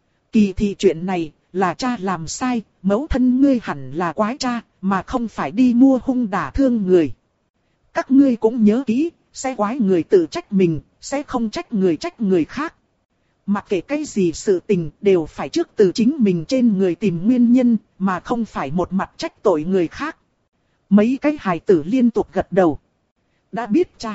Kỳ thị chuyện này là cha làm sai, mẫu thân ngươi hẳn là quái cha, mà không phải đi mua hung đả thương người. Các ngươi cũng nhớ kỹ, sẽ quái người tự trách mình, sẽ không trách người khác. Mặc kệ cái gì sự tình đều phải trước từ chính mình trên người tìm nguyên nhân, mà không phải một mặt trách tội người khác. Mấy cái hài tử liên tục gật đầu. Đã biết cha.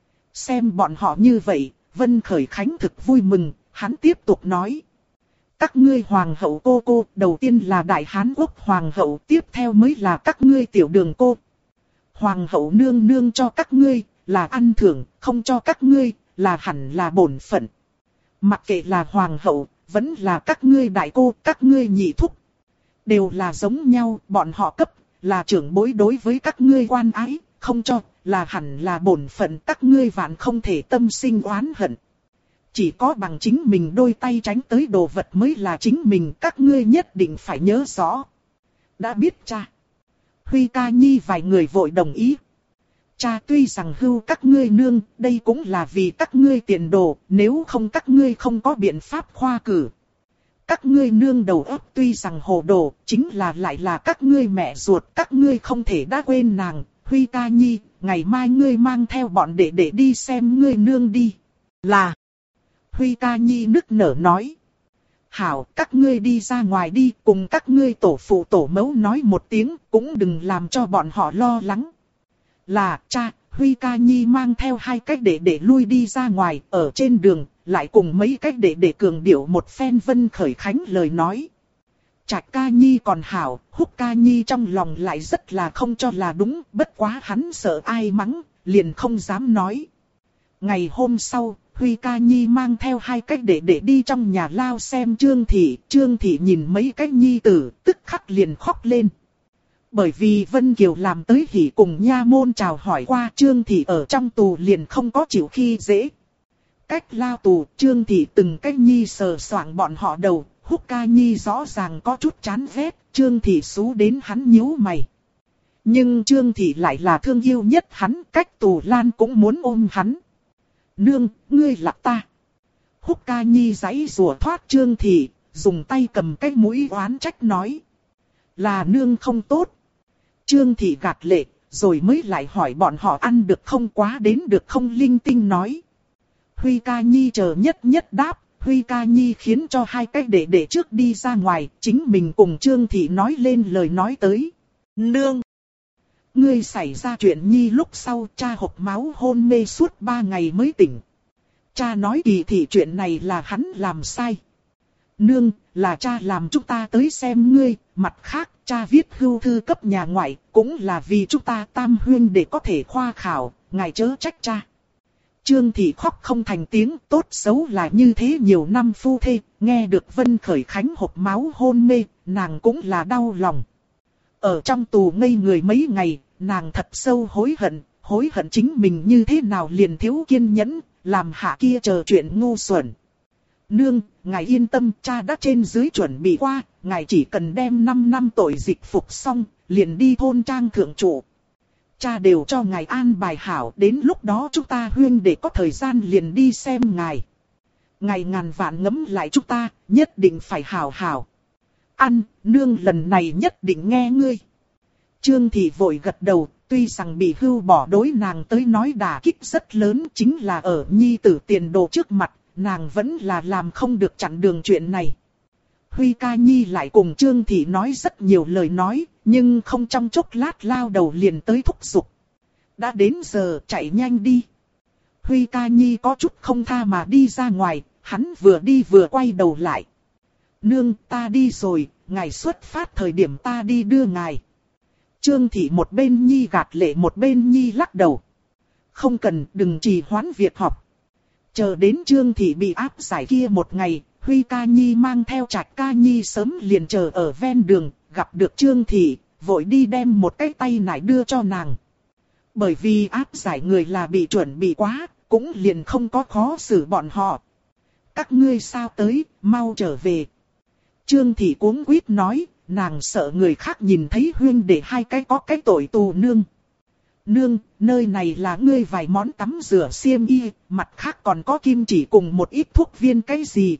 Xem bọn họ như vậy, Vân Khởi Khánh thực vui mừng, hắn tiếp tục nói. Các ngươi hoàng hậu cô, đầu tiên là Đại Hán Quốc hoàng hậu, tiếp theo mới là các ngươi tiểu đường cô. Hoàng hậu nương nương cho các ngươi, là ăn thưởng, không cho các ngươi, là hẳn là bổn phận. Mặc kệ là hoàng hậu, vẫn là các ngươi đại cô, các ngươi nhị thúc. Đều là giống nhau, bọn họ cấp, là trưởng bối đối với các ngươi quan ái, không cho, là hẳn là bổn phận, các ngươi vạn không thể tâm sinh oán hận. Chỉ có bằng chính mình đôi tay tránh tới đồ vật mới là chính mình, các ngươi nhất định phải nhớ rõ. Đã biết cha. Huy Ca Nhi vài người vội đồng ý. Cha tuy rằng hưu các ngươi nương, đây cũng là vì các ngươi tiền đồ, nếu không các ngươi không có biện pháp khoa cử. Các ngươi nương đầu óc tuy rằng hồ đồ, chính là lại là các ngươi mẹ ruột, các ngươi không thể đã quên nàng. Huy Ca Nhi, ngày mai ngươi mang theo bọn đệ đệ đi xem ngươi nương đi. Là. Huy Ca Nhi nức nở nói. Hảo, các ngươi đi ra ngoài đi, cùng các ngươi tổ phụ tổ mẫu nói một tiếng, cũng đừng làm cho bọn họ lo lắng. Là, cha, Huy Ca Nhi mang theo hai cách để lui đi ra ngoài, ở trên đường, lại cùng mấy cách để cường điệu một phen Vân Khởi Khánh lời nói. Trạch Ca Nhi còn hảo, Húc Ca Nhi trong lòng lại rất là không cho là đúng, bất quá hắn sợ ai mắng, liền không dám nói. Ngày hôm sau, Huy Ca Nhi mang theo hai cách để đi trong nhà lao xem Trương Thị nhìn mấy cách nhi tử, tức khắc liền khóc lên. Bởi vì Vân Kiều làm tới hỉ cùng nha môn chào hỏi qua Trương Thị ở trong tù liền không có chịu khi dễ. Cách lao tù, Trương Thị từng cách nhi sờ soạng bọn họ đầu, Húc Ca Nhi rõ ràng có chút chán ghét, Trương Thị xú đến hắn nhíu mày. Nhưng Trương Thị lại là thương yêu nhất hắn, cách tù lan cũng muốn ôm hắn. Nương, ngươi là ta. Húc Ca Nhi giãy rùa thoát Trương Thị, dùng tay cầm cái mũi oán trách nói. Là nương không tốt. Trương Thị gạt lệ, rồi mới lại hỏi bọn họ ăn được không quá đến được không linh tinh nói. Huy Ca Nhi chờ nhất đáp, Huy Ca Nhi khiến cho hai cách để trước đi ra ngoài, chính mình cùng Trương Thị nói lên lời nói tới. Nương! Ngươi xảy ra chuyện Nhi lúc sau cha hộc máu hôn mê suốt 3 ngày mới tỉnh. Cha nói kỳ thị chuyện này là hắn làm sai. Nương, là cha làm chúng ta tới xem ngươi, mặt khác cha viết hưu thư cấp nhà ngoại, cũng là vì chúng ta tam huyên để có thể khoa khảo, ngài chớ trách cha. Trương Thị khóc không thành tiếng, tốt xấu là như thế nhiều năm phu thê, nghe được Vân Khởi Khánh hộc máu hôn mê, nàng cũng là đau lòng. Ở trong tù ngây người mấy ngày, nàng thật sâu hối hận chính mình như thế nào liền thiếu kiên nhẫn, làm hạ kia chờ chuyện ngu xuẩn. Nương, ngài yên tâm, cha đã trên dưới chuẩn bị qua, ngài chỉ cần đem 5 năm tội dịch phục xong, liền đi thôn trang thượng trụ. Cha đều cho ngài an bài hảo, đến lúc đó chúng ta huyên để có thời gian liền đi xem ngài. Ngài ngàn vạn ngẫm lại chúng ta, nhất định phải hảo hảo. Ăn, nương lần này nhất định nghe ngươi. Trương Thị vội gật đầu, tuy rằng bị hưu bỏ đối nàng tới nói đả kích rất lớn, chính là ở nhi tử tiền đồ trước mặt, nàng vẫn là làm không được chặn đường chuyện này. Huy Ca Nhi lại cùng Trương Thị nói rất nhiều lời nói, nhưng không trong chốc lát lao đầu liền tới thúc giục. Đã đến giờ chạy nhanh đi. Huy Ca Nhi có chút không tha mà đi ra ngoài, hắn vừa đi vừa quay đầu lại. Nương ta đi rồi, ngài xuất phát thời điểm ta đi đưa ngài. Trương Thị một bên nhi gạt lệ một bên nhi lắc đầu. Không cần, đừng trì hoãn việc học. Chờ đến Trương Thị bị áp giải kia một ngày, Huy ca nhi mang theo Trạch ca nhi sớm liền chờ ở ven đường, gặp được Trương Thị, vội đi đem một cái tay nải đưa cho nàng. Bởi vì áp giải người là bị chuẩn bị quá, cũng liền không có khó xử bọn họ. Các ngươi sao tới, mau trở về. Trương Thị cuống quýt nói, nàng sợ người khác nhìn thấy huynh đệ hai cái có cái tội tù nương. Nương, nơi này là ngươi vài món tắm rửa xiêm y, mặt khác còn có kim chỉ cùng một ít thuốc viên cái gì.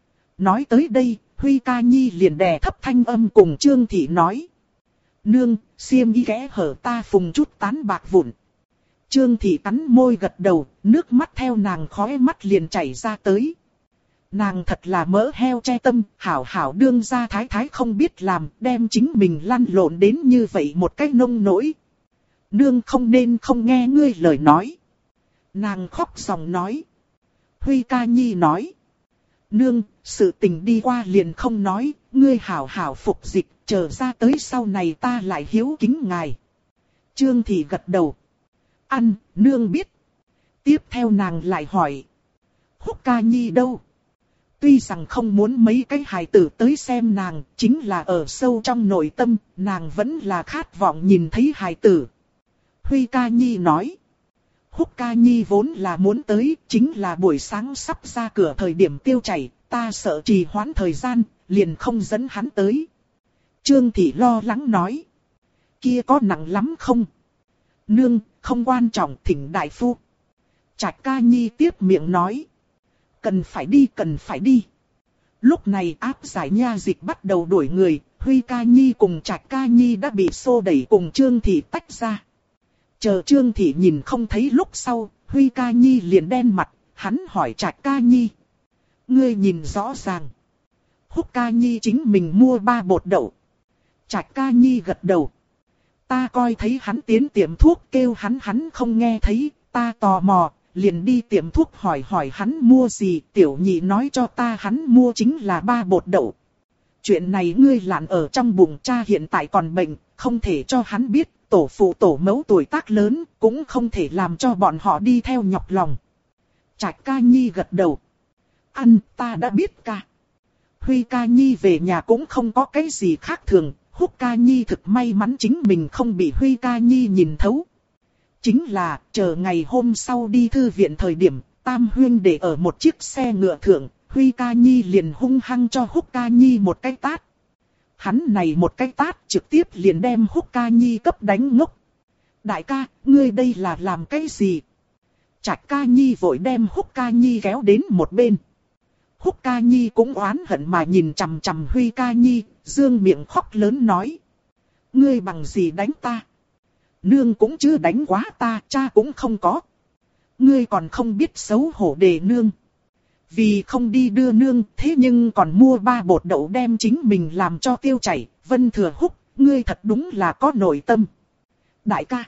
Nói tới đây, Huy ca nhi liền đè thấp thanh âm cùng Trương Thị nói. Nương, xiêm y kẽ hở ta phùng chút tán bạc vụn. Trương Thị cắn môi gật đầu, nước mắt theo nàng khóe mắt liền chảy ra tới. Nàng thật là mỡ heo che tâm, hảo hảo đương gia thái thái không biết làm, đem chính mình lăn lộn đến như vậy một cách nông nỗi. Nương không nên không nghe ngươi lời nói. Nàng khóc dòng nói. Huy ca nhi nói. Nương, sự tình đi qua liền không nói, ngươi hảo hảo phục dịch, chờ ra tới sau này ta lại hiếu kính ngài. Trương Thị gật đầu. Ăn, nương biết. Tiếp theo nàng lại hỏi. Húc ca nhi đâu? Tuy rằng không muốn mấy cái hài tử tới xem nàng, chính là ở sâu trong nội tâm, nàng vẫn là khát vọng nhìn thấy hài tử. Huy ca nhi nói. Húc ca nhi vốn là muốn tới, chính là buổi sáng sắp ra cửa thời điểm tiêu chảy, ta sợ trì hoãn thời gian, liền không dẫn hắn tới. Trương Thị lo lắng nói. Kia có nặng lắm không? Nương, không quan trọng, thỉnh đại phu. Trạch ca nhi tiếp miệng nói. Cần phải đi, cần phải đi. Lúc này áp giải nha dịch bắt đầu đuổi người, Huy ca nhi cùng Trạch ca nhi đã bị xô đẩy cùng Trương Thị tách ra. Chờ Trương Thị nhìn không thấy lúc sau, Huy ca nhi liền đen mặt, hắn hỏi Trạch ca nhi. Ngươi nhìn rõ ràng. Húc ca nhi chính mình mua 3 bột đậu. Trạch ca nhi gật đầu. Ta coi thấy hắn tiến tiệm thuốc kêu hắn không nghe thấy, ta tò mò, liền đi tiệm thuốc hỏi hắn mua gì, tiểu nhị nói cho ta hắn mua chính là 3 bột đậu. Chuyện này ngươi lặn ở trong bụng cha hiện tại còn bệnh, không thể cho hắn biết, tổ phụ tổ mẫu tuổi tác lớn, cũng không thể làm cho bọn họ đi theo nhọc lòng. Trạch ca nhi gật đầu. Ăn, ta đã biết ca. Huy ca nhi về nhà cũng không có cái gì khác thường, Húc ca nhi thực may mắn chính mình không bị Huy ca nhi nhìn thấu. Chính là, chờ ngày hôm sau đi thư viện thời điểm, tam huyên để ở một chiếc xe ngựa thượng, Huy ca nhi liền hung hăng cho Húc ca nhi một cái tát. Hắn này một cái tát trực tiếp liền đem Húc ca nhi cấp đánh ngốc. Đại ca, ngươi đây là làm cái gì? Trạch ca nhi vội đem Húc ca nhi kéo đến một bên. Húc ca nhi cũng oán hận mà nhìn chằm chằm Huy ca nhi, dương miệng khóc lớn nói. Ngươi bằng gì đánh ta? Nương cũng chưa đánh quá ta, cha cũng không có. Ngươi còn không biết xấu hổ đề nương. Vì không đi đưa nương, thế nhưng còn mua 3 bột đậu đem chính mình làm cho tiêu chảy. Vân Thừa Húc, ngươi thật đúng là có nội tâm. Đại ca,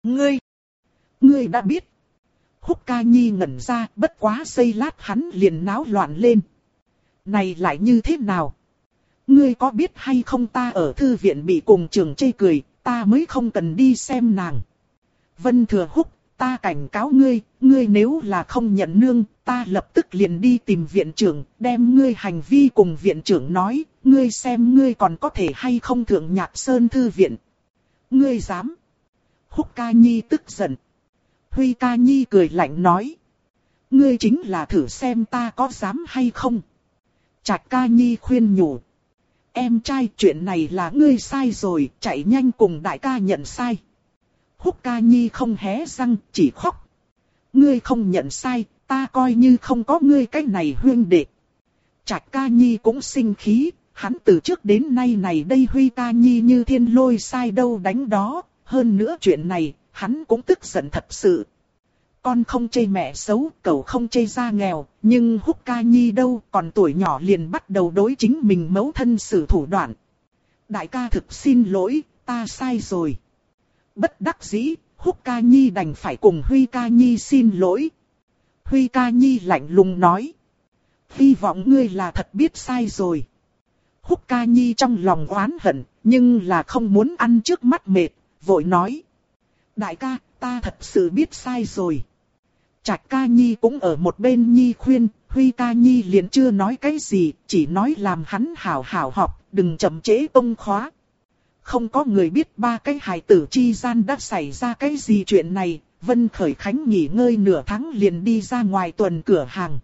ngươi đã biết. Húc ca nhi ngẩn ra, bất quá giây lát hắn liền náo loạn lên. Này lại như thế nào? Ngươi có biết hay không ta ở thư viện bị cùng trường chê cười, ta mới không cần đi xem nàng. Vân Thừa Húc, ta cảnh cáo ngươi, ngươi nếu là không nhận nương, ta lập tức liền đi tìm viện trưởng, đem ngươi hành vi cùng viện trưởng nói, ngươi xem ngươi còn có thể hay không thượng Nhạc Sơn thư viện. Ngươi dám? Húc ca nhi tức giận. Huy ca nhi cười lạnh nói. Ngươi chính là thử xem ta có dám hay không. Trạch ca nhi khuyên nhủ. Em trai, chuyện này là ngươi sai rồi, chạy nhanh cùng đại ca nhận sai. Húc ca nhi không hé răng, chỉ khóc. Ngươi không nhận sai, ta coi như không có ngươi cái này huynh đệ. Trạch ca nhi cũng sinh khí, hắn từ trước đến nay này đây Huy ca nhi như thiên lôi sai đâu đánh đó. Hơn nữa chuyện này, hắn cũng tức giận thật sự. Con không chê mẹ xấu, cậu không chê gia nghèo, nhưng Húc ca nhi đâu, còn tuổi nhỏ liền bắt đầu đối chính mình mẫu thân sử thủ đoạn. Đại ca thực xin lỗi, ta sai rồi. Bất đắc dĩ, Húc ca nhi đành phải cùng Huy ca nhi xin lỗi. Huy ca nhi lạnh lùng nói. Hy vọng ngươi là thật biết sai rồi. Húc Ca Nhi trong lòng oán hận, nhưng là không muốn ăn trước mắt mệt, vội nói. Đại ca, ta thật sự biết sai rồi. Trạch Ca Nhi cũng ở một bên Nhi khuyên, Huy Ca Nhi liền chưa nói cái gì, chỉ nói làm hắn hảo hảo học, đừng chậm trễ công khóa. Không có người biết ba cái hài tử chi gian đã xảy ra cái gì chuyện này, Vân Khởi Khánh nghỉ ngơi nửa tháng liền đi ra ngoài tuần cửa hàng.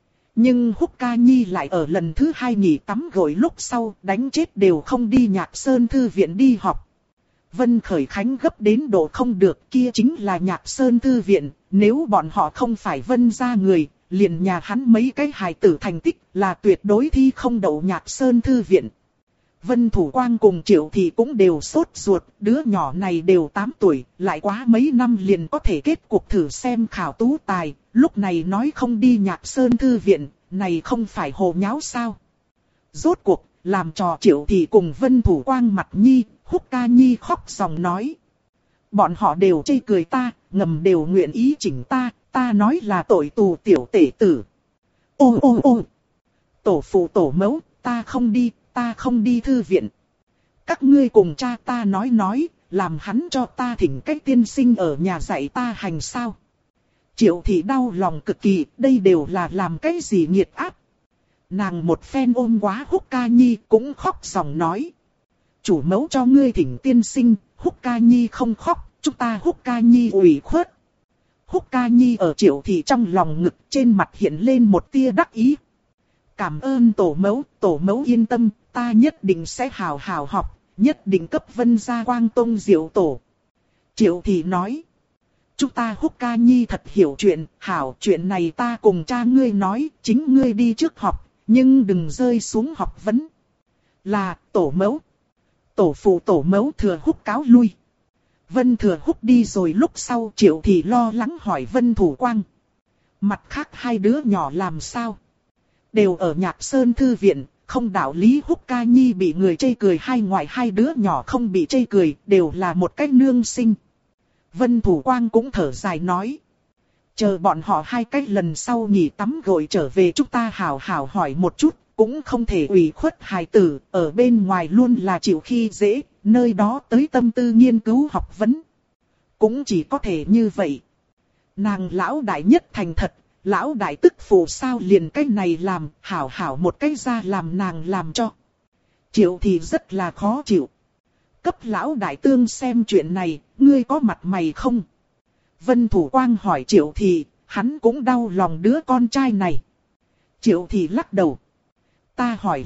Nhưng Húc Ca Nhi lại ở lần thứ 2 nghỉ tắm gội lúc sau đánh chết đều không đi Nhạc Sơn Thư Viện đi học. Vân Khởi Khánh gấp đến độ không được, kia chính là Nhạc Sơn Thư Viện, nếu bọn họ không phải Vân gia người, liền nhà hắn mấy cái hài tử thành tích là tuyệt đối thi không đậu Nhạc Sơn Thư Viện. Vân Thủ Quang cùng Triệu Thị cũng đều sốt ruột, đứa nhỏ này đều 8 tuổi, lại quá mấy năm liền có thể kết cuộc thử xem khảo tú tài, lúc này nói không đi Nhạc Sơn Thư Viện, này không phải hồ nháo sao. Rốt cuộc, làm trò Triệu Thị cùng Vân Thủ Quang mặt Nhi, Húc Ca Nhi khóc ròng nói. Bọn họ đều chê cười ta, ngầm đều nguyện ý chỉnh ta nói là tội tù tiểu tể tử. Ô ô ô, tổ phụ tổ mẫu, ta không đi thư viện. Các ngươi cùng cha ta nói, làm hắn cho ta thỉnh cách tiên sinh ở nhà dạy ta hành sao. Triệu Thị đau lòng cực kỳ, đây đều là làm cái gì nghiệt áp. Nàng một phen ôm quá Húc Ca Nhi cũng khóc ròng nói. Chủ mẫu cho ngươi thỉnh tiên sinh, Húc Ca Nhi không khóc, chúng ta Húc Ca Nhi ủy khuất. Húc Ca Nhi ở Triệu Thị trong lòng ngực, trên mặt hiện lên một tia đắc ý. Cảm ơn tổ mẫu yên tâm, ta nhất định sẽ hào hào học, nhất định cấp Vân gia quang tông diệu tổ. Triệu Thị nói. Chúng ta Húc Ca Nhi thật hiểu chuyện, hảo chuyện này ta cùng cha ngươi nói, chính ngươi đi trước học, nhưng đừng rơi xuống học vấn. Là, tổ mẫu. Tổ phụ tổ mẫu Thừa Húc cáo lui. Vân Thừa Húc đi rồi lúc sau Triệu Thị lo lắng hỏi Vân Thủ Quang. Mặt khác hai đứa nhỏ làm sao? Đều ở Nhạc Sơn Thư Viện, không đạo lý Húc Ca Nhi bị người chê cười hay ngoài hai đứa nhỏ không bị chê cười, đều là một cách nương sinh. Vân Thủ Quang cũng thở dài nói. Chờ bọn họ hai cách lần sau nghỉ tắm gội trở về chúng ta hào hào hỏi một chút, cũng không thể ủy khuất hài tử, ở bên ngoài luôn là chịu khi dễ, nơi đó tới tâm tư nghiên cứu học vấn. Cũng chỉ có thể như vậy. Nàng lão đại nhất thành thật, lão đại tức phụ sao liền cái này làm, hảo hảo một cái ra làm nàng làm cho. Triệu Thị rất là khó chịu. Cấp lão đại tương xem chuyện này, ngươi có mặt mày không? Vân Thủ Quang hỏi Triệu Thị, hắn cũng đau lòng đứa con trai này. Triệu Thị lắc đầu. Ta hỏi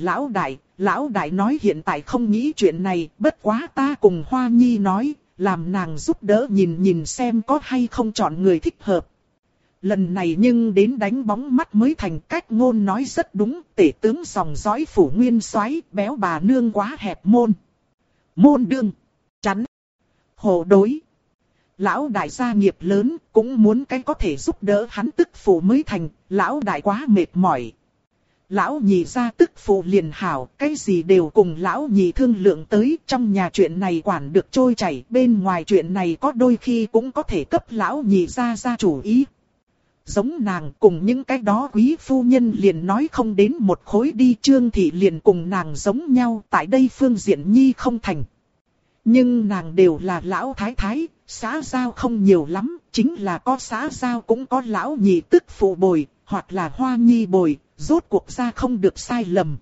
lão đại nói hiện tại không nghĩ chuyện này, bất quá ta cùng Hoa Nhi nói, làm nàng giúp đỡ nhìn xem có hay không chọn người thích hợp. Lần này nhưng đến đánh bóng mắt mới thành, cách ngôn nói rất đúng, tể tướng dòng dõi phủ nguyên soái, béo bà nương quá hẹp môn. Môn đương, chắn, hồ đối. Lão đại gia nghiệp lớn, cũng muốn cái có thể giúp đỡ hắn tức phụ mới thành, lão đại quá mệt mỏi. Lão nhị gia tức phụ liền hảo, cái gì đều cùng lão nhị thương lượng tới, trong nhà chuyện này quản được trôi chảy, bên ngoài chuyện này có đôi khi cũng có thể cấp lão nhị gia chủ ý. Giống nàng cùng những cái đó quý phu nhân liền nói không đến một khối đi, Trương Thị liền cùng nàng giống nhau, tại đây phương diện nhi không thành. Nhưng nàng đều là lão thái thái, xã giao không nhiều lắm, chính là có xã giao cũng có lão nhị tức phụ bồi, hoặc là Hoa Nhi bồi, rốt cuộc ra không được sai lầm.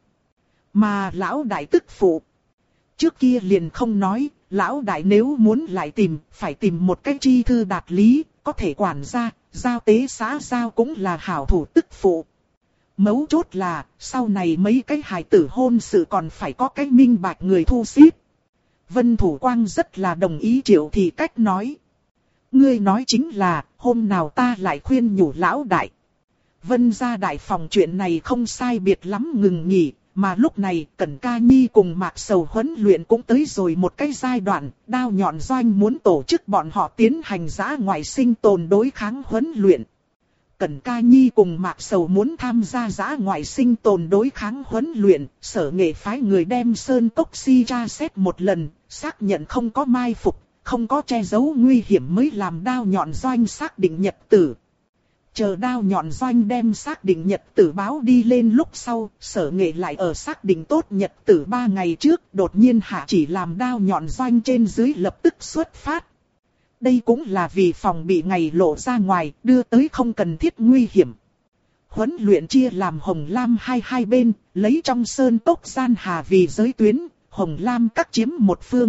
Mà lão đại tức phụ, trước kia liền không nói, lão đại nếu muốn lại tìm, phải tìm một cái tri thư đạt lý, có thể quản gia, giao tế xã giao cũng là hảo thủ tức phụ. Mấu chốt là, sau này mấy cái hài tử hôn sự còn phải có cái minh bạch người thu xếp. Vân Thủ Quang rất là đồng ý Triệu Thị cách nói. Ngươi nói chính là, hôm nào ta lại khuyên nhủ lão đại. Vân gia đại phòng chuyện này không sai biệt lắm ngừng nghỉ, mà lúc này Cẩn Ca Nhi cùng Mạc Sầu huấn luyện cũng tới rồi một cái giai đoạn, Đao Nhọn Doanh muốn tổ chức bọn họ tiến hành dã ngoại sinh tồn đối kháng huấn luyện. Cẩn Ca Nhi cùng Mạc Sầu muốn tham gia dã ngoại sinh tồn đối kháng huấn luyện, Sở Nghệ phái người đem Sơn Cốc Si tra xét một lần, xác nhận không có mai phục, không có che giấu nguy hiểm mới làm Đao Nhọn Doanh xác định nhật tử. Chờ đao nhọn doanh đem xác định nhật tử báo đi lên lúc sau, Sở Nghệ lại ở xác định tốt nhật tử 3 ngày trước, đột nhiên hạ chỉ làm đao nhọn doanh trên dưới lập tức xuất phát. Đây cũng là vì phòng bị ngày lộ ra ngoài, đưa tới không cần thiết nguy hiểm. Huấn luyện chia làm Hồng Lam hai bên, lấy trong sơn cốc gian hà vì giới tuyến, Hồng Lam các chiếm một phương.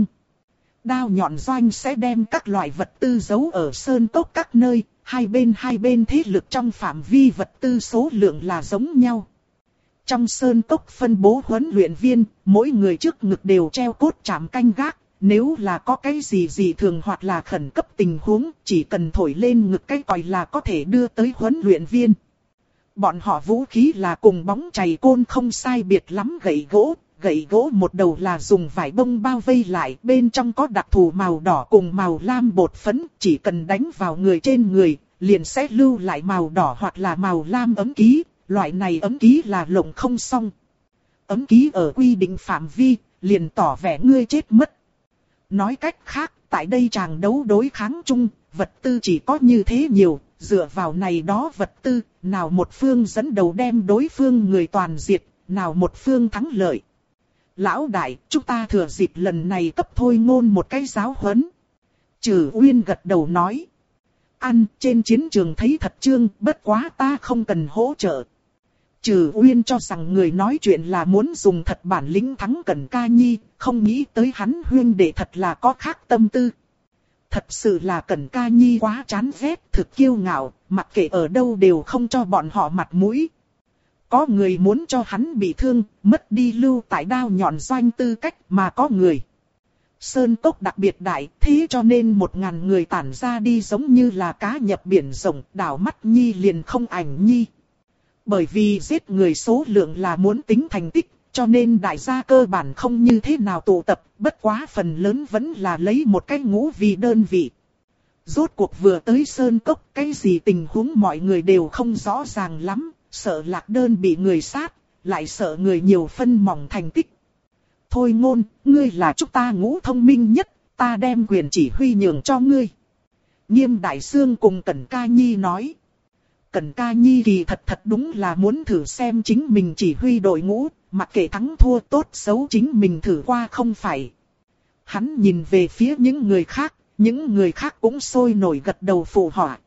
Đao nhọn doanh sẽ đem các loại vật tư giấu ở sơn cốc các nơi, hai bên thế lực trong phạm vi vật tư số lượng là giống nhau. Trong sơn cốc phân bố huấn luyện viên, mỗi người trước ngực đều treo cốt trảm canh gác. Nếu là có cái gì thường hoặc là khẩn cấp tình huống, chỉ cần thổi lên ngực cái còi là có thể đưa tới huấn luyện viên. Bọn họ vũ khí là cùng bóng chày côn không sai biệt lắm gậy gỗ một đầu là dùng vải bông bao vây lại, bên trong có đặc thù màu đỏ cùng màu lam bột phấn, chỉ cần đánh vào người trên người, liền sẽ lưu lại màu đỏ hoặc là màu lam ấm ký, loại này ấm ký là lộng không xong. Ấm ký ở quy định phạm vi, liền tỏ vẻ ngươi chết mất. Nói cách khác, tại đây chàng đấu đối kháng chung, vật tư chỉ có như thế nhiều, dựa vào này đó vật tư, nào một phương dẫn đầu đem đối phương người toàn diệt, nào một phương thắng lợi. Lão đại, chúng ta thừa dịp lần này cấp Thôi Ngôn một cái giáo huấn. Trừ Uyên gật đầu nói. Trên chiến trường thấy thật trương, bất quá ta không cần hỗ trợ. Trừ Uyên cho rằng người nói chuyện là muốn dùng thật bản lĩnh thắng Cẩn Ca Nhi, không nghĩ tới hắn huyên đệ thật là có khác tâm tư. Thật sự là Cẩn Ca Nhi quá chán ghét, thực kiêu ngạo, mặc kệ ở đâu đều không cho bọn họ mặt mũi. Có người muốn cho hắn bị thương, mất đi lưu tại đao nhọn doanh tư cách, mà có người. Sơn cốc đặc biệt đại, thế cho nên 1000 người tản ra đi giống như là cá nhập biển rộng, đảo mắt nhi liền không ảnh nhi. Bởi vì giết người số lượng là muốn tính thành tích, cho nên đại gia cơ bản không như thế nào tụ tập, bất quá phần lớn vẫn là lấy một cái ngũ vì đơn vị. Rốt cuộc vừa tới sơn cốc, cái gì tình huống mọi người đều không rõ ràng lắm, sợ Lạc Đơn bị người sát, lại sợ người nhiều phân mỏng thành tích. Thôi Ngôn, ngươi là chúng ta ngũ thông minh nhất, ta đem quyền chỉ huy nhường cho ngươi. Nghiêm Đại Sương cùng Cẩn Ca Nhi nói. Cẩn Ca Nhi kỳ thật đúng là muốn thử xem chính mình chỉ huy đội ngũ, mặc kệ thắng thua tốt xấu chính mình thử qua không phải. Hắn nhìn về phía những người khác cũng sôi nổi gật đầu phụ họa.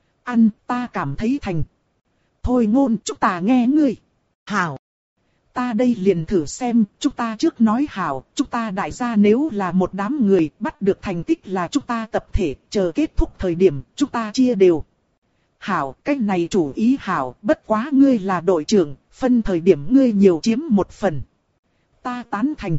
Ta cảm thấy thành. Thôi Ngôn, chúng ta nghe ngươi. Hảo. Ta đây liền thử xem, chúng ta trước nói hảo, chúng ta đại gia nếu là một đám người, bắt được thành tích là chúng ta tập thể, chờ kết thúc thời điểm, chúng ta chia đều. Hảo, cái này chủ ý hảo, bất quá ngươi là đội trưởng, phân thời điểm ngươi nhiều chiếm một phần. Ta tán thành.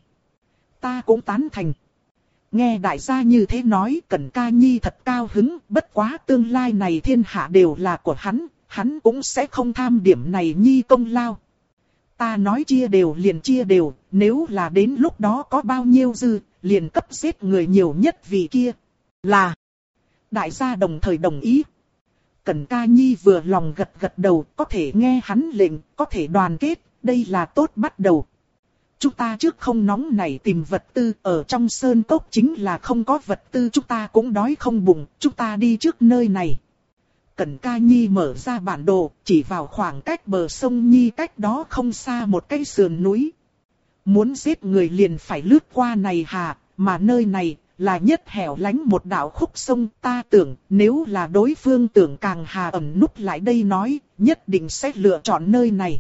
Ta cũng tán thành. Nghe đại gia như thế nói, Cẩn Ca Nhi thật cao hứng, bất quá tương lai này thiên hạ đều là của hắn cũng sẽ không tham điểm này nhi công lao. Ta nói chia đều liền chia đều, nếu là đến lúc đó có bao nhiêu dư, liền cấp giết người nhiều nhất vì kia. Là. Đại gia đồng thời đồng ý. Cẩn Ca Nhi vừa lòng gật đầu, có thể nghe hắn lệnh, có thể đoàn kết, đây là tốt bắt đầu. Chúng ta trước không nóng nảy tìm vật tư, ở trong sơn cốc chính là không có vật tư, chúng ta cũng đói không bụng, chúng ta đi trước nơi này. Cẩn Ca Nhi mở ra bản đồ, chỉ vào khoảng cách bờ sông Nhi cách đó không xa một cái sườn núi. Muốn giết người liền phải lướt qua này hà, mà nơi này là nhất hẻo lánh một đạo khúc sông, ta tưởng nếu là đối phương tưởng càng hà ẩn núp lại đây nói, nhất định sẽ lựa chọn nơi này.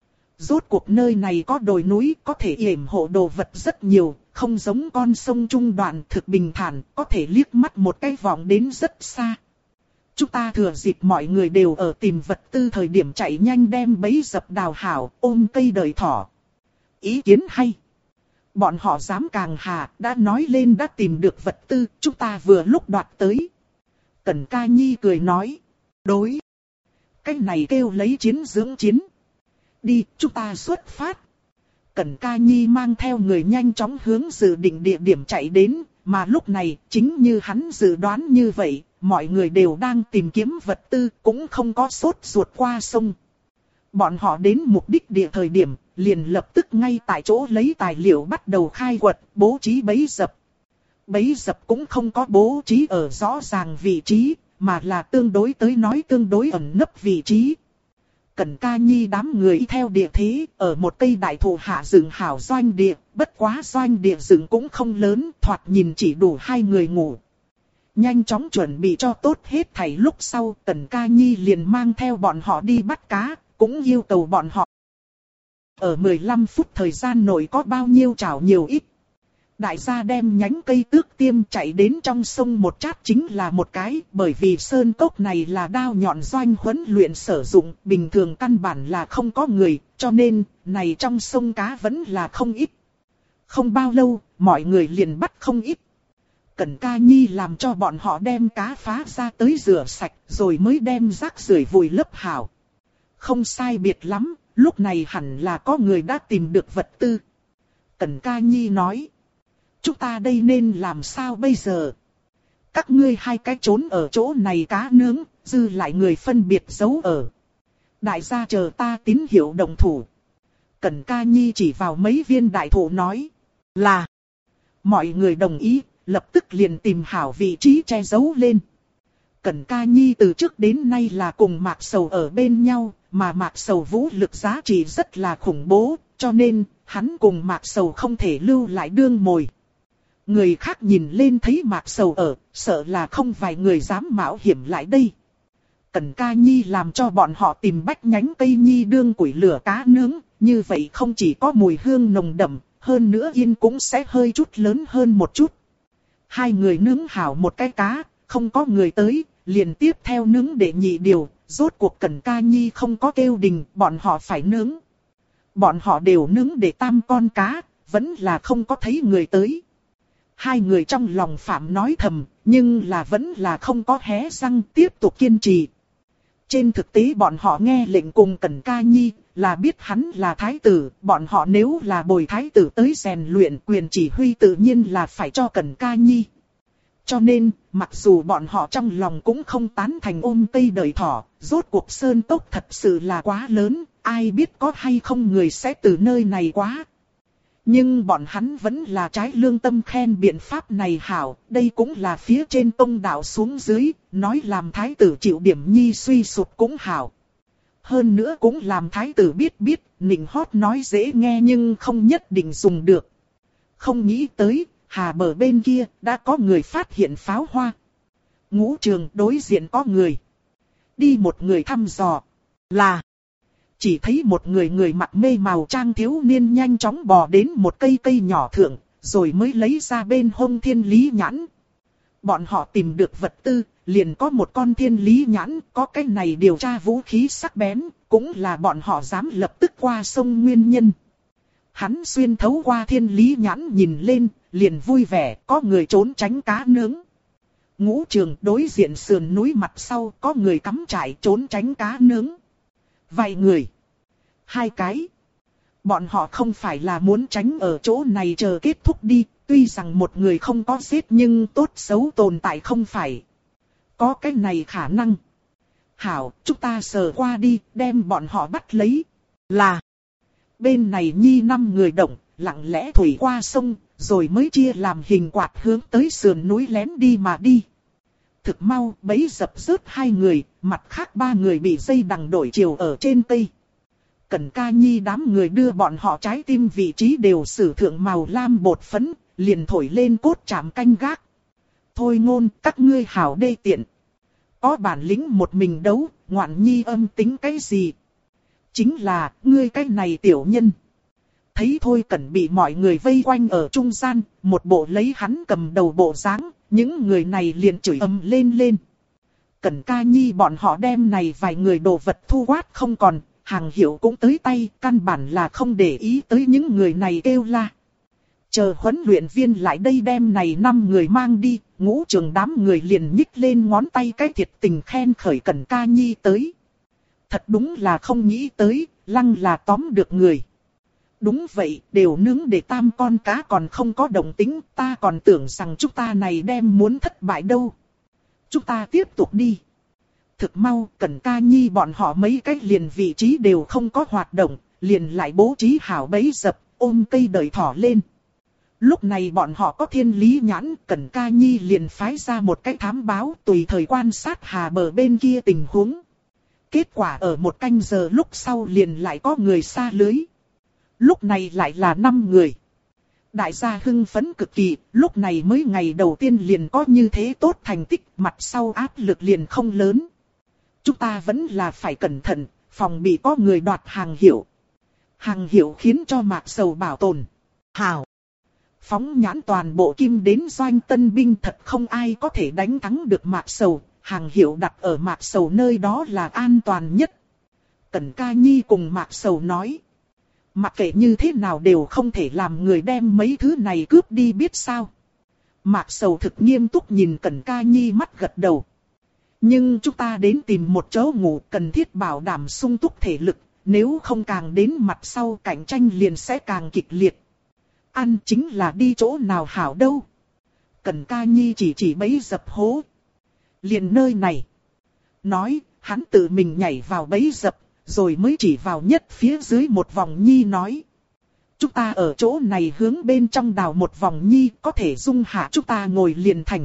Rốt cuộc nơi này có đồi núi, có thể yểm hộ đồ vật rất nhiều, không giống con sông trung đoạn thực bình thản, có thể liếc mắt một cái vọng đến rất xa. Chúng ta thừa dịp mọi người đều ở tìm vật tư thời điểm chạy nhanh đem bẫy dập đào hảo, ôm cây đời thỏ. Ý kiến hay. Bọn họ dám càng hà, đã nói lên đã tìm được vật tư, chúng ta vừa lúc đoạt tới. Cẩn Ca Nhi cười nói. Đối. Cái này kêu lấy chiến dưỡng chiến. Đi, chúng ta xuất phát. Cẩn Ca Nhi mang theo người nhanh chóng hướng dự định địa điểm chạy đến, mà lúc này, chính như hắn dự đoán như vậy, mọi người đều đang tìm kiếm vật tư, cũng không có sốt ruột qua sông. Bọn họ đến mục đích địa thời điểm, liền lập tức ngay tại chỗ lấy tài liệu bắt đầu khai quật, bố trí bẫy dập. Bẫy dập cũng không có bố trí ở rõ ràng vị trí, mà là tương đối tới nói tương đối ẩn nấp vị trí. Cẩn Ca Nhi đám người theo địa thế, ở một cây đại thụ hạ dựng hảo doanh địa, bất quá doanh địa dựng cũng không lớn, thoạt nhìn chỉ đủ 2 người ngủ. Nhanh chóng chuẩn bị cho tốt hết thảy lúc sau, Cẩn Ca Nhi liền mang theo bọn họ đi bắt cá, cũng yêu cầu bọn họ. Ở 15 phút thời gian nội có bao nhiêu chảo nhiều ít. Đại gia đem nhánh cây tước tiêm chạy đến trong sông một chát chính là một cái, bởi vì sơn cốc này là đao nhọn doanh huấn luyện sử dụng, bình thường căn bản là không có người, cho nên, này trong sông cá vẫn là không ít. Không bao lâu, mọi người liền bắt không ít. Cẩn Ca Nhi làm cho bọn họ đem cá phá ra tới rửa sạch, rồi mới đem rác rưởi vùi lấp hảo. Không sai biệt lắm, lúc này hẳn là có người đã tìm được vật tư. Cẩn Ca Nhi nói. Chúng ta đây nên làm sao bây giờ? Các ngươi 2 cái trốn ở chỗ này cá nướng, dư lại người phân biệt giấu ở. Đại gia chờ ta tín hiệu đồng thủ. Cẩn Ca Nhi chỉ vào mấy viên đại thụ nói. Là. Mọi người đồng ý, lập tức liền tìm hảo vị trí che giấu lên. Cẩn Ca Nhi từ trước đến nay là cùng Mạc Sầu ở bên nhau, mà Mạc Sầu vũ lực giá trị rất là khủng bố, cho nên hắn cùng Mạc Sầu không thể lưu lại đương mồi. Người khác nhìn lên thấy Mạc Sầu ở, sợ là không vài người dám mạo hiểm lại đây. Cẩn Ca Nhi làm cho bọn họ tìm bách nhánh cây nhi đương củi lửa cá nướng, như vậy không chỉ có mùi hương nồng đậm, hơn nữa yên cũng sẽ hơi chút lớn hơn một chút. 2 người nướng hảo một cái cá, không có người tới, liền tiếp theo nướng để nhị điều, rốt cuộc Cẩn Ca Nhi không có kêu đình, bọn họ phải nướng. Bọn họ đều nướng để 3 con cá, vẫn là không có thấy người tới. 2 người trong lòng phạm nói thầm, nhưng là vẫn là không có hé răng tiếp tục kiên trì. Trên thực tế bọn họ nghe lệnh cùng Cẩn Ca Nhi, là biết hắn là thái tử, bọn họ nếu là bồi thái tử tới rèn luyện quyền chỉ huy tự nhiên là phải cho Cẩn Ca Nhi. Cho nên, mặc dù bọn họ trong lòng cũng không tán thành ôm cây đợi thỏ, rốt cuộc sơn cốc thật sự là quá lớn, ai biết có hay không người sẽ từ nơi này quá. Nhưng bọn hắn vẫn là trái lương tâm khen biện pháp này hảo, đây cũng là phía trên tông đạo xuống dưới, nói làm thái tử chịu điểm nhi suy sụp cũng hảo. Hơn nữa cũng làm thái tử biết, nịnh hót nói dễ nghe nhưng không nhất định dùng được. Không nghĩ tới, hà bờ bên kia, đã có người phát hiện pháo hoa. Ngũ Trường đối diện có người. Đi một người thăm dò. Là. Chỉ thấy một người mặc mê màu trang thiếu niên nhanh chóng bò đến một cây nhỏ thượng, rồi mới lấy ra bên hông thiên lý nhãn. Bọn họ tìm được vật tư, liền có một con thiên lý nhãn, có cái này điều tra vũ khí sắc bén, cũng là bọn họ dám lập tức qua sông nguyên nhân. Hắn xuyên thấu qua thiên lý nhãn nhìn lên, liền vui vẻ, có người trốn tránh cá nướng. Ngũ Trường đối diện sườn núi mặt sau, có người cắm trại trốn tránh cá nướng. Vài người. 2 cái. Bọn họ không phải là muốn tránh ở chỗ này chờ kết thúc đi, tuy rằng một người không có giết nhưng tốt xấu tồn tại không phải. Có cái này khả năng. Hảo, chúng ta sờ qua đi, đem bọn họ bắt lấy. Là. Bên này nhi 5 người động, lặng lẽ thủy qua sông, rồi mới chia làm hình quạt hướng tới sườn núi lén đi mà đi. Thực mau, bấy dập rớt 2 người, mặt khác 3 người bị dây đằng đổi chiều ở trên cây. Cẩn Ca Nhi đám người đưa bọn họ trái tim vị trí đều sử thượng màu lam bột phấn, liền thổi lên cốt chạm canh gác. Thôi ngôn, các ngươi hảo đê tiện. Có bản lĩnh một mình đấu, ngoạn nhi âm tính cái gì? Chính là, ngươi cái này tiểu nhân. Thấy Thôi Cẩn bị mọi người vây quanh ở trung gian, một bộ lấy hắn cầm đầu bộ dáng, những người này liền chửi ầm lên. Cẩn Ca Nhi bọn họ đem này vài người đồ vật thu quát không còn, hàng hiệu cũng tới tay, căn bản là không để ý tới những người này kêu la. Chờ huấn luyện viên lại đây đem này 5 người mang đi, Ngũ Trường đám người liền nhích lên ngón tay cái thiệt tình khen khởi Cẩn Ca Nhi tới. Thật đúng là không nghĩ tới, lăng là tóm được người. Đúng vậy, đều nướng để 3 con cá còn không có động tính, ta còn tưởng rằng chúng ta này đem muốn thất bại đâu. Chúng ta tiếp tục đi. Thực mau, Cẩn Ca Nhi bọn họ mấy cái liền vị trí đều không có hoạt động, liền lại bố trí hảo bẫy dập, ôm cây đợi thỏ lên. Lúc này bọn họ có thiên lý nhãn, Cẩn Ca Nhi liền phái ra một cái thám báo tùy thời quan sát hà bờ bên kia tình huống. Kết quả ở một canh giờ lúc sau liền lại có người sa lưới. Lúc này lại là 5 người. Đại gia hưng phấn cực kỳ, lúc này mới ngày đầu tiên liền có như thế tốt thành tích, mặt sau áp lực liền không lớn. Chúng ta vẫn là phải cẩn thận, phòng bị có người đoạt hàng hiệu. Hàng hiệu khiến cho Mạc Sầu bảo tồn. Hảo! Phóng nhãn toàn bộ Kim đến doanh tân binh, thật không ai có thể đánh thắng được Mạc Sầu. Hàng hiệu đặt ở Mạc Sầu nơi đó là an toàn nhất. Cẩn Ca Nhi cùng Mạc Sầu nói. Mặc kệ như thế nào đều không thể làm người đem mấy thứ này cướp đi biết sao. Mạc Sầu thực nghiêm túc nhìn Cẩn Ca Nhi mắt gật đầu. Nhưng chúng ta đến tìm một chỗ ngủ, cần thiết bảo đảm sung túc thể lực. Nếu không càng đến mặt sau cạnh tranh liền sẽ càng kịch liệt. Ăn chính là đi chỗ nào hảo đâu. Cẩn Ca Nhi chỉ bẫy dập hố. Liền nơi này. Nói, hắn tự mình nhảy vào bẫy dập, rồi mới chỉ vào nhất phía dưới một vòng nhi nói. Chúng ta ở chỗ này hướng bên trong đào một vòng nhi, có thể dung hạ chúng ta ngồi liền thành.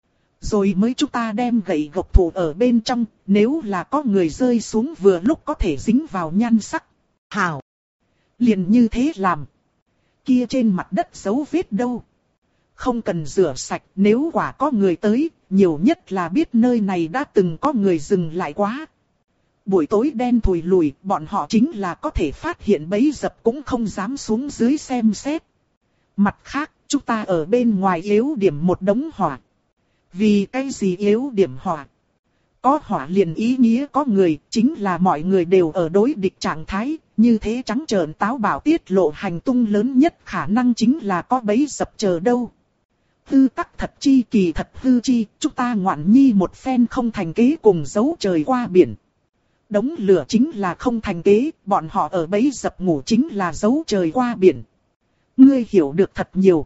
Rồi mới chúng ta đem gậy gộc thủ ở bên trong, nếu là có người rơi xuống vừa lúc có thể dính vào nhan sắc. Hảo! Liền như thế làm. Kia trên mặt đất dấu vết đâu? Không cần rửa sạch, nếu quả có người tới, nhiều nhất là biết nơi này đã từng có người dừng lại quá. Buổi tối đen thùi lùi, bọn họ chính là có thể phát hiện bẫy dập cũng không dám xuống dưới xem xét. Mặt khác, chúng ta ở bên ngoài yếu điểm một đống hỏa. Vì cái gì yếu điểm hỏa? Có hỏa liền ý nghĩa có người, chính là mọi người đều ở đối địch trạng thái, như thế trắng trợn táo bạo tiết lộ hành tung lớn nhất khả năng chính là có bẫy dập chờ đâu. Hư tắc thật chi kỳ thật hư chi, chúng ta ngoạn nhi một phen không thành kế cùng giấu trời qua biển. Đống lửa chính là không thành kế, bọn họ ở bẫy dập ngủ chính là giấu trời qua biển. Ngươi hiểu được thật nhiều.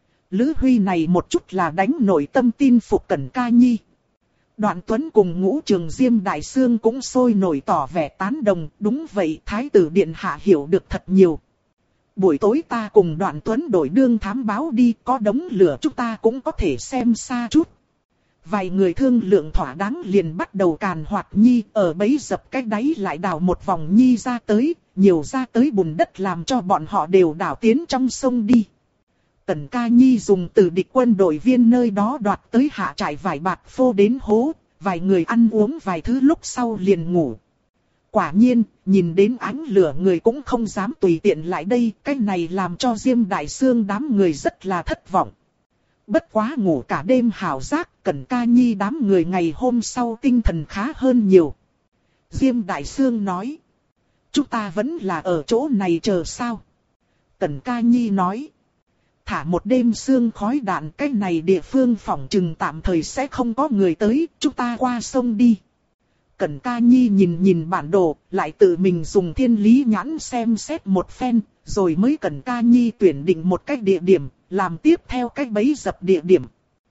Lữ Huy này một chút là đánh nội tâm tin phục Cẩn Ca Nhi. Đoạn Tuấn cùng Ngũ Trường Diêm Đại Sương cũng sôi nổi tỏ vẻ tán đồng, đúng vậy Thái tử Điện Hạ hiểu được thật nhiều. Buổi tối ta cùng Đoạn Tuấn đổi đương thám báo đi, có đống lửa chúng ta cũng có thể xem xa chút. Vài người thương lượng thỏa đáng liền bắt đầu càn hoạt nhi, ở bấy dập cách đáy lại đào một vòng nhi ra tới, nhiều ra tới bùn đất làm cho bọn họ đều đào tiến trong sông đi. Cẩn Ca Nhi dùng từ địch quân đội viên nơi đó đoạt tới hạ trại vải bạc phô đến hố, vài người ăn uống vài thứ lúc sau liền ngủ. Quả nhiên, nhìn đến ánh lửa người cũng không dám tùy tiện lại đây, cái này làm cho Diêm Đại Sương đám người rất là thất vọng. Bất quá ngủ cả đêm hảo giác, Cẩn Ca Nhi đám người ngày hôm sau tinh thần khá hơn nhiều. Diêm Đại Sương nói, chúng ta vẫn là ở chỗ này chờ sao? Cẩn Ca Nhi nói, thả một đêm sương khói đạn, cái này địa phương phỏng chừng tạm thời sẽ không có người tới, chúng ta qua sông đi. Cẩn Ca Nhi nhìn bản đồ, lại tự mình dùng thiên lý nhãn xem xét một phen, rồi mới Cẩn Ca Nhi tuyển định một cái địa điểm, làm tiếp theo cái bẫy dập địa điểm.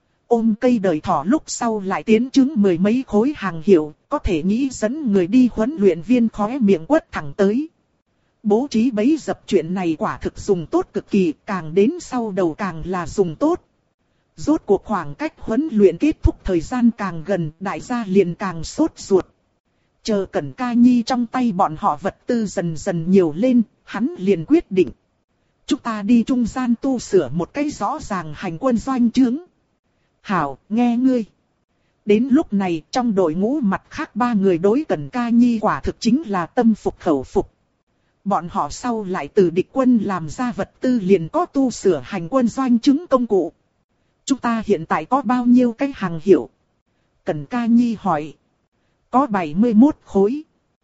Ôm cây đời thỏ lúc sau lại tiến chứng 10 mấy khối hàng hiệu, có thể nghĩ dẫn người đi huấn luyện viên khóe miệng quất thẳng tới. Bố trí bẫy dập chuyện này quả thực dùng tốt cực kỳ, càng đến sau đầu càng là dùng tốt. Rốt cuộc khoảng cách huấn luyện kết thúc thời gian càng gần, đại gia liền càng sốt ruột. Chờ Cẩn Ca Nhi trong tay bọn họ vật tư dần dần nhiều lên, hắn liền quyết định. Chúng ta đi trung gian tu sửa một cái rõ ràng hành quân doanh trướng. Hảo, nghe ngươi. Đến lúc này trong đội ngũ mặt khác 3 người đối Cẩn Ca Nhi quả thực chính là tâm phục khẩu phục. Bọn họ sau lại từ địch quân làm ra vật tư liền có tu sửa hành quân doanh trướng công cụ. Chúng ta hiện tại có bao nhiêu cái hàng hiệu? Cẩn Ca Nhi hỏi. Có 71 khối.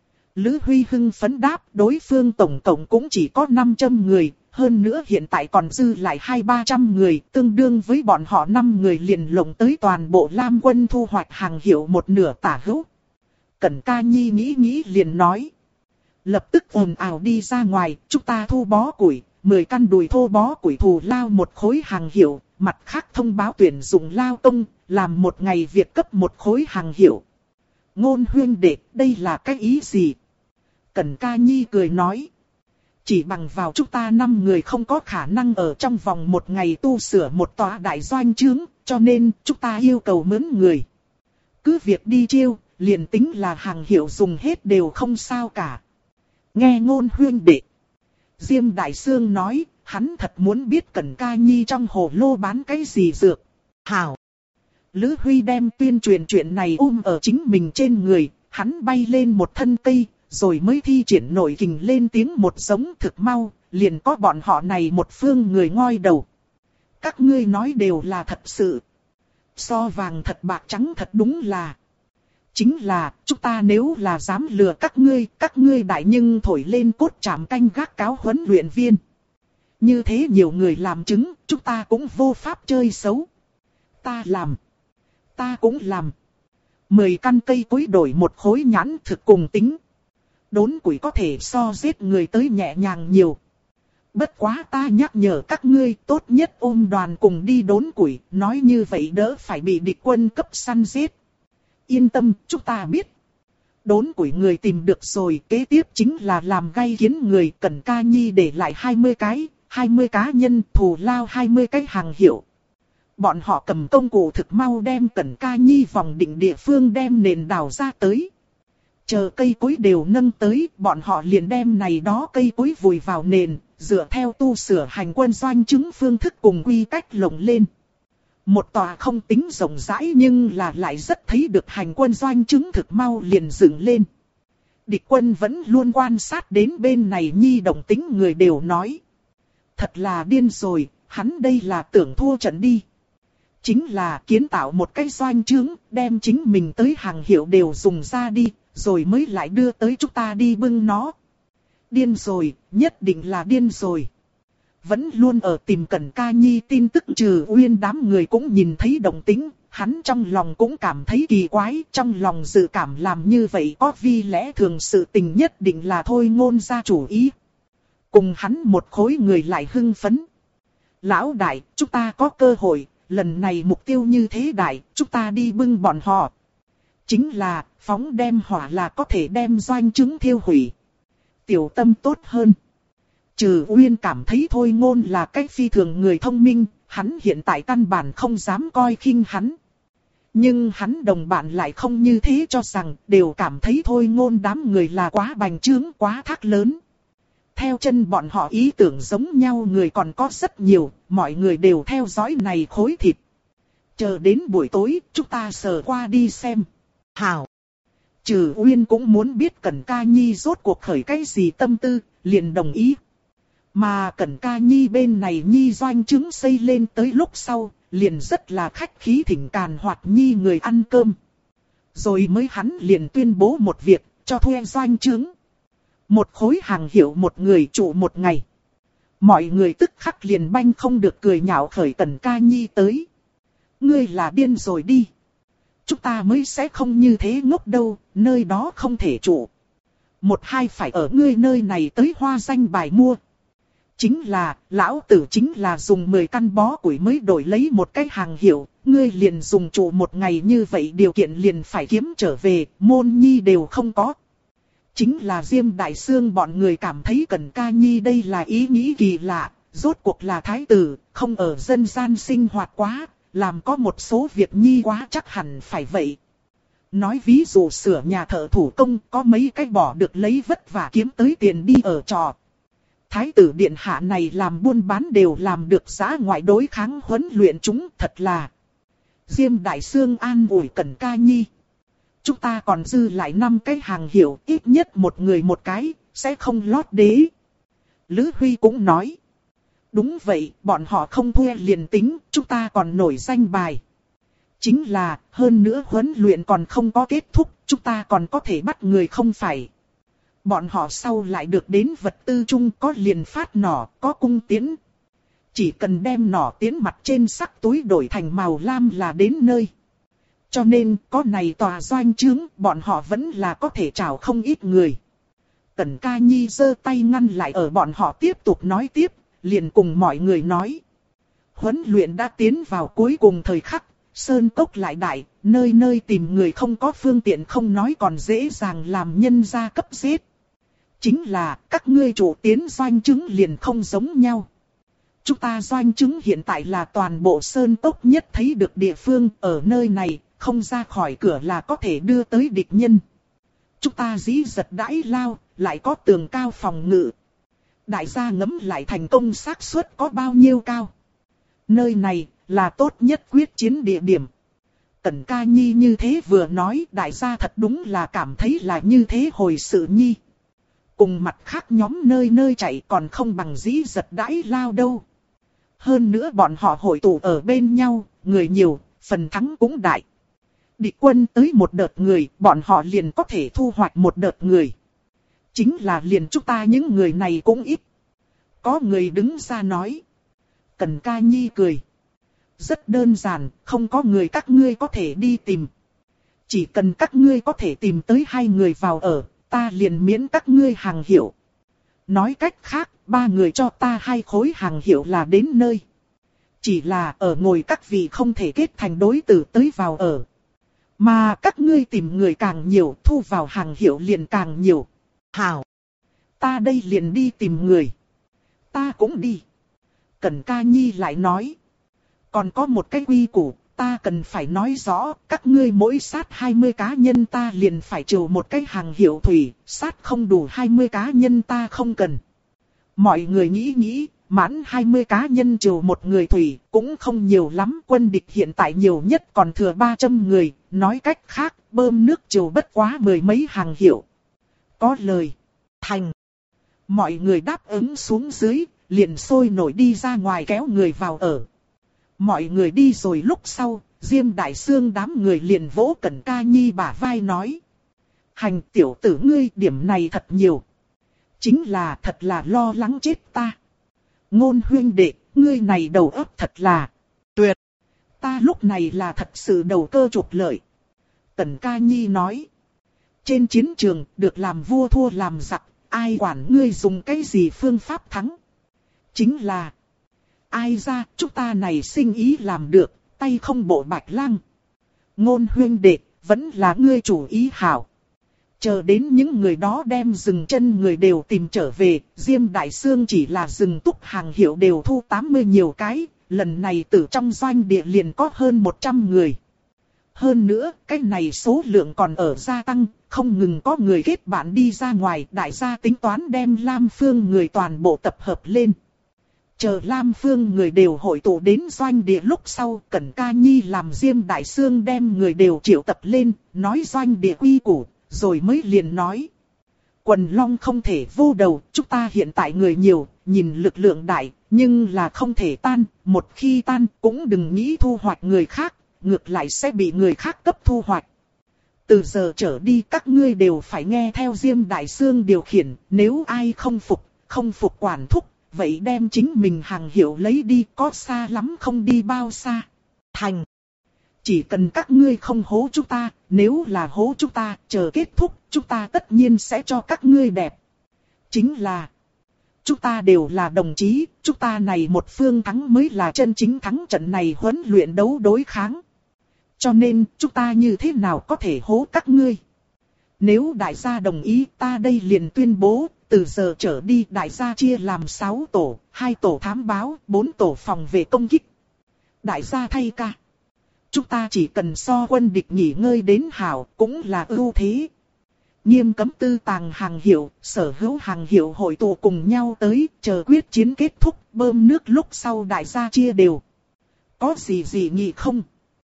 Lữ Huy hưng phấn đáp, đối phương tổng cộng cũng chỉ có 500 người, hơn nữa hiện tại còn dư lại 200-300 người, tương đương với bọn họ 5 người liền lồng tới toàn bộ Lam quân thu hoạch hàng hiệu một nửa tả hữu. Cẩn Ca Nhi nghĩ liền nói. Lập tức ồn ào đi ra ngoài, chúng ta thu bó củi, 10 căn đùi thô bó củi thù lao một khối hàng hiệu, mặt khác thông báo tuyển dụng lao công, làm một ngày việc cấp một khối hàng hiệu. Ngôn huyên đệ, đây là cái ý gì? Cẩn Ca Nhi cười nói. Chỉ bằng vào chúng ta 5 người không có khả năng ở trong vòng 1 ngày tu sửa một tòa đại doanh trướng, cho nên chúng ta yêu cầu mướn người. Cứ việc đi chiêu, liền tính là hàng hiệu dùng hết đều không sao cả. Nghe Ngôn huynh đệ. Diêm Đại Sương nói, hắn thật muốn biết Cẩn Ca Nhi trong hồ lô bán cái gì dược. Hảo. Lữ Huy đem tuyên truyền chuyện này ở chính mình trên người, hắn bay lên một thân cây, rồi mới thi triển nội kình lên tiếng một giống thực mau, liền có bọn họ này một phương người ngoi đầu. Các ngươi nói đều là thật sự. So vàng thật bạc trắng thật đúng là. Chính là, chúng ta nếu là dám lừa các ngươi đại nhưng thổi lên cốt trảm canh gác cáo huấn luyện viên. Như thế nhiều người làm chứng, chúng ta cũng vô pháp chơi xấu. Ta làm. Ta cũng làm. 10 căn cây cối đổi một khối nhãn thực cùng tính. Đốn củi có thể so giết người tới nhẹ nhàng nhiều. Bất quá ta nhắc nhở các ngươi tốt nhất ôm đoàn cùng đi đốn củi, nói như vậy đỡ phải bị địch quân cấp săn giết. Yên tâm, chúng ta biết. Đốn củi người tìm được rồi, kế tiếp chính là làm gai kiến người. Cẩn Ca Nhi để lại 20 cá nhân, thù lao 20 cái hàng hiệu. Bọn họ cầm công cụ thực mau đem Cẩn Ca Nhi vòng định địa phương đem nền đào ra tới. Chờ cây cối đều nâng tới, bọn họ liền đem này đó cây cối vùi vào nền, dựa theo tu sửa hành quân doanh trướng phương thức cùng quy cách lồng lên. Một tòa không tính rộng rãi nhưng là lại rất thấy được hành quân doanh trướng thực mau liền dựng lên. Địch quân vẫn luôn quan sát đến bên này nhi động tính người đều nói. Thật là điên rồi, hắn đây là tưởng thua trận đi. Chính là kiến tạo một cái doanh trướng, đem chính mình tới hàng hiệu đều dùng ra đi, rồi mới lại đưa tới chúng ta đi bưng nó. Điên rồi, nhất định là điên rồi. Vẫn luôn ở tìm Cẩn Ca Nhi tin tức Trừ Uyên đám người cũng nhìn thấy động tĩnh, hắn trong lòng cũng cảm thấy kỳ quái, trong lòng dự cảm làm như vậy có vì lẽ thường sự tình nhất định là Thôi Ngôn ra chủ ý. Cùng hắn một khối người lại hưng phấn. Lão đại, chúng ta có cơ hội, lần này mục tiêu như thế đại, chúng ta đi bưng bọn họ. Chính là, phóng đem hỏa là có thể đem doanh trướng thiêu hủy. Tiểu Tâm tốt hơn. Trừ Uyên cảm thấy Thôi Ngôn là cái phi thường người thông minh, hắn hiện tại căn bản không dám coi khinh hắn. Nhưng hắn đồng bạn lại không như thế cho rằng, đều cảm thấy Thôi Ngôn đám người là quá bành trướng, quá thác lớn. Theo chân bọn họ ý tưởng giống nhau người còn có rất nhiều, mọi người đều theo dõi này khối thịt. Chờ đến buổi tối, chúng ta sờ qua đi xem. Hảo. Trừ Uyên cũng muốn biết Cẩn Ca Nhi rốt cuộc khởi cái gì tâm tư, liền đồng ý. Mà Cẩn Ca Nhi bên này Nhi doanh trướng xây lên tới lúc sau, liền rất là khách khí thỉnh Càn Hoạt Nhi người ăn cơm. Rồi mới hắn liền tuyên bố một việc, cho thuê doanh trướng. Một khối hàng hiệu một người trụ một ngày. Mọi người tức khắc liền banh không được cười nhạo khởi Cẩn Ca Nhi tới. Ngươi là điên rồi đi. Chúng ta mới sẽ không như thế ngốc đâu, nơi đó không thể trụ. Một hai phải ở ngươi nơi này tới hoa danh bài mua. Chính là, lão tử chính là dùng 10 căn bó củi mới đổi lấy một cái hàng hiệu, ngươi liền dùng trụ một ngày như vậy điều kiện liền phải kiếm trở về, môn nhi đều không có. Chính là Diêm Đại Sương bọn người cảm thấy Cẩn Ca Nhi đây là ý nghĩ kỳ lạ, rốt cuộc là thái tử, không ở dân gian sinh hoạt quá, làm có một số việc nhi quá chắc hẳn phải vậy. Nói ví dụ sửa nhà thợ thủ công có mấy cái bỏ được lấy vất vả kiếm tới tiền đi ở trọ. Thái tử điện hạ này làm buôn bán đều làm được giã ngoại đối kháng huấn luyện chúng thật là. Diêm Đại Sương an ủi Cẩn Ca Nhi. Chúng ta còn dư lại 5 cái hàng hiệu, ít nhất một người một cái, sẽ không lót đế. Lữ Huy cũng nói. Đúng vậy, bọn họ không thuê liền tính, chúng ta còn nổi danh bài. Chính là, hơn nữa huấn luyện còn không có kết thúc, chúng ta còn có thể bắt người không phải. Bọn họ sau lại được đến vật tư chung có liền phát nỏ, có cung tiễn. Chỉ cần đem nỏ tiễn mặt trên sắc túi đổi thành màu lam là đến nơi. Cho nên, có này tòa doanh trướng, bọn họ vẫn là có thể trảo không ít người. Cẩn Ca Nhi giơ tay ngăn lại ở bọn họ tiếp tục nói tiếp, liền cùng mọi người nói. Huấn luyện đã tiến vào cuối cùng thời khắc, sơn cốc lại đại, nơi nơi tìm người không có phương tiện không nói còn dễ dàng làm nhân gia cấp giết. chính là các ngươi chủ tiến doanh chứng liền không giống nhau. Chúng ta doanh chứng hiện tại là toàn bộ sơn tốc nhất thấy được địa phương, ở nơi này, không ra khỏi cửa là có thể đưa tới địch nhân. Chúng ta dĩ giật đãi lao, lại có tường cao phòng ngự. Đại gia ngẫm lại thành công xác suất có bao nhiêu cao. Nơi này là tốt nhất quyết chiến địa điểm. Cẩn Ca Nhi như thế vừa nói, đại gia thật đúng là cảm thấy là như thế hồi sự nhi. Cùng mặt khác nhóm nơi nơi chạy còn không bằng dĩ giật đãi lao đâu. Hơn nữa bọn họ hội tụ ở bên nhau, người nhiều, phần thắng cũng đại. Địch quân tới một đợt người, bọn họ liền có thể thu hoạch một đợt người. Chính là liền chúng ta những người này cũng ít. Có người đứng ra nói. Cẩn Ca Nhi cười. Rất đơn giản, không có người các ngươi có thể đi tìm. Chỉ cần các ngươi có thể tìm tới 2 người vào ở, ta liền miễn các ngươi hàng hiệu. Nói cách khác, 3 người cho ta 2 khối hàng hiệu là đến nơi. Chỉ là ở ngồi các vị không thể kết thành đối tử tới vào ở. Mà các ngươi tìm người càng nhiều, thu vào hàng hiệu liền càng nhiều. Hảo! Ta đây liền đi tìm người. Ta cũng đi. Cẩn Ca Nhi lại nói. Còn có một cái quy củ, ta cần phải nói rõ, các ngươi mỗi sát 20 cá nhân ta liền phải trừ một cái hàng hiệu thủy, sát không đủ 20 cá nhân ta không cần. Mọi người nghĩ, mãn 20 cá nhân trừ một người thủy, cũng không nhiều lắm, quân địch hiện tại nhiều nhất còn thừa 300 người, nói cách khác, bơm nước trừ bất quá 10 mấy hàng hiệu. Có lời. Thành. Mọi người đáp ứng xuống dưới, liền sôi nổi đi ra ngoài kéo người vào ở. Mọi người đi rồi lúc sau, Diêm Đại Sương đám người liền vỗ Cẩn Ca Nhi bả vai nói. Hành tiểu tử ngươi điểm này thật nhiều. Chính là thật là lo lắng chết ta. Ngôn huynh đệ, ngươi này đầu óc thật là tuyệt. Ta lúc này là thật sự đầu cơ trục lợi. Cẩn Ca Nhi nói. Trên chiến trường được làm vua thua làm giặc, ai quản ngươi dùng cái gì phương pháp thắng. Chính là ai ra chúng ta này sinh ý làm được, tay không bộ bạch lang. Ngôn huynh đệ, vẫn là ngươi chủ ý hảo. Chờ đến những người đó đem dừng chân người đều tìm trở về, Diêm Đại Sương chỉ là dừng túc hàng hiệu đều thu 80 nhiều cái, lần này từ trong doanh địa liền có hơn 100 người. Hơn nữa, cái này số lượng còn ở gia tăng, không ngừng có người kết bạn đi ra ngoài, đại gia tính toán đem Lam Phương người toàn bộ tập hợp lên. Chờ Lam Phương người đều hội tụ đến doanh địa lúc sau, Cẩn Ca Nhi làm Diêm Đại Sương đem người đều triệu tập lên, nói doanh địa quy củ, rồi mới liền nói. Quần long không thể vô đầu, chúng ta hiện tại người nhiều, nhìn lực lượng đại, nhưng là không thể tan, một khi tan cũng đừng nghĩ thu hoạch người khác, ngược lại sẽ bị người khác cấp thu hoạch. Từ giờ trở đi các ngươi đều phải nghe theo Diêm Đại Sương điều khiển, nếu ai không phục quản thúc. Vậy đem chính mình hàng hiệu lấy đi, có xa lắm không đi bao xa. Thành. Chỉ cần các ngươi không hố chúng ta, nếu là hố chúng ta, chờ kết thúc, chúng ta tất nhiên sẽ cho các ngươi đẹp. Chính là, chúng ta đều là đồng chí, chúng ta này một phương thắng mới là chân chính thắng trận này huấn luyện đấu đối kháng. Cho nên, chúng ta như thế nào có thể hố các ngươi? Nếu đại gia đồng ý, ta đây liền tuyên bố. Từ giờ trở đi đại gia chia làm 6 tổ, 2 tổ thám báo, 4 tổ phòng vệ công kích. Đại gia thay ca. Chúng ta chỉ cần so quân địch nghỉ ngơi đến hảo, cũng là ưu thế. Nghiêm cấm tư tàng hàng hiệu, sở hữu hàng hiệu hội tụ cùng nhau tới, chờ quyết chiến kết thúc, bơm nước lúc sau đại gia chia đều. Có gì nghị không?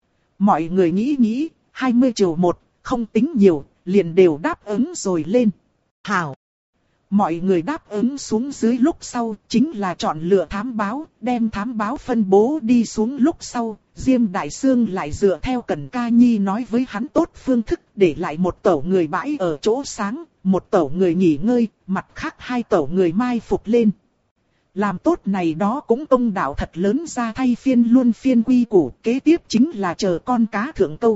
Mọi người nghĩ, 20-1, không tính nhiều, liền đều đáp ứng rồi lên. Hảo. Mọi người đáp ứng xuống dưới lúc sau, chính là chọn lựa thám báo, đem thám báo phân bố đi xuống lúc sau, Diêm Đại Sương lại dựa theo Cẩn Ca Nhi nói với hắn tốt phương thức, để lại một tổ người bãi ở chỗ sáng, một tổ người nghỉ ngơi, mặt khác 2 tổ người mai phục lên. Làm tốt này đó cũng công đạo thật lớn ra thay phiên luôn phiên quy củ, kế tiếp chính là chờ con cá thượng câu.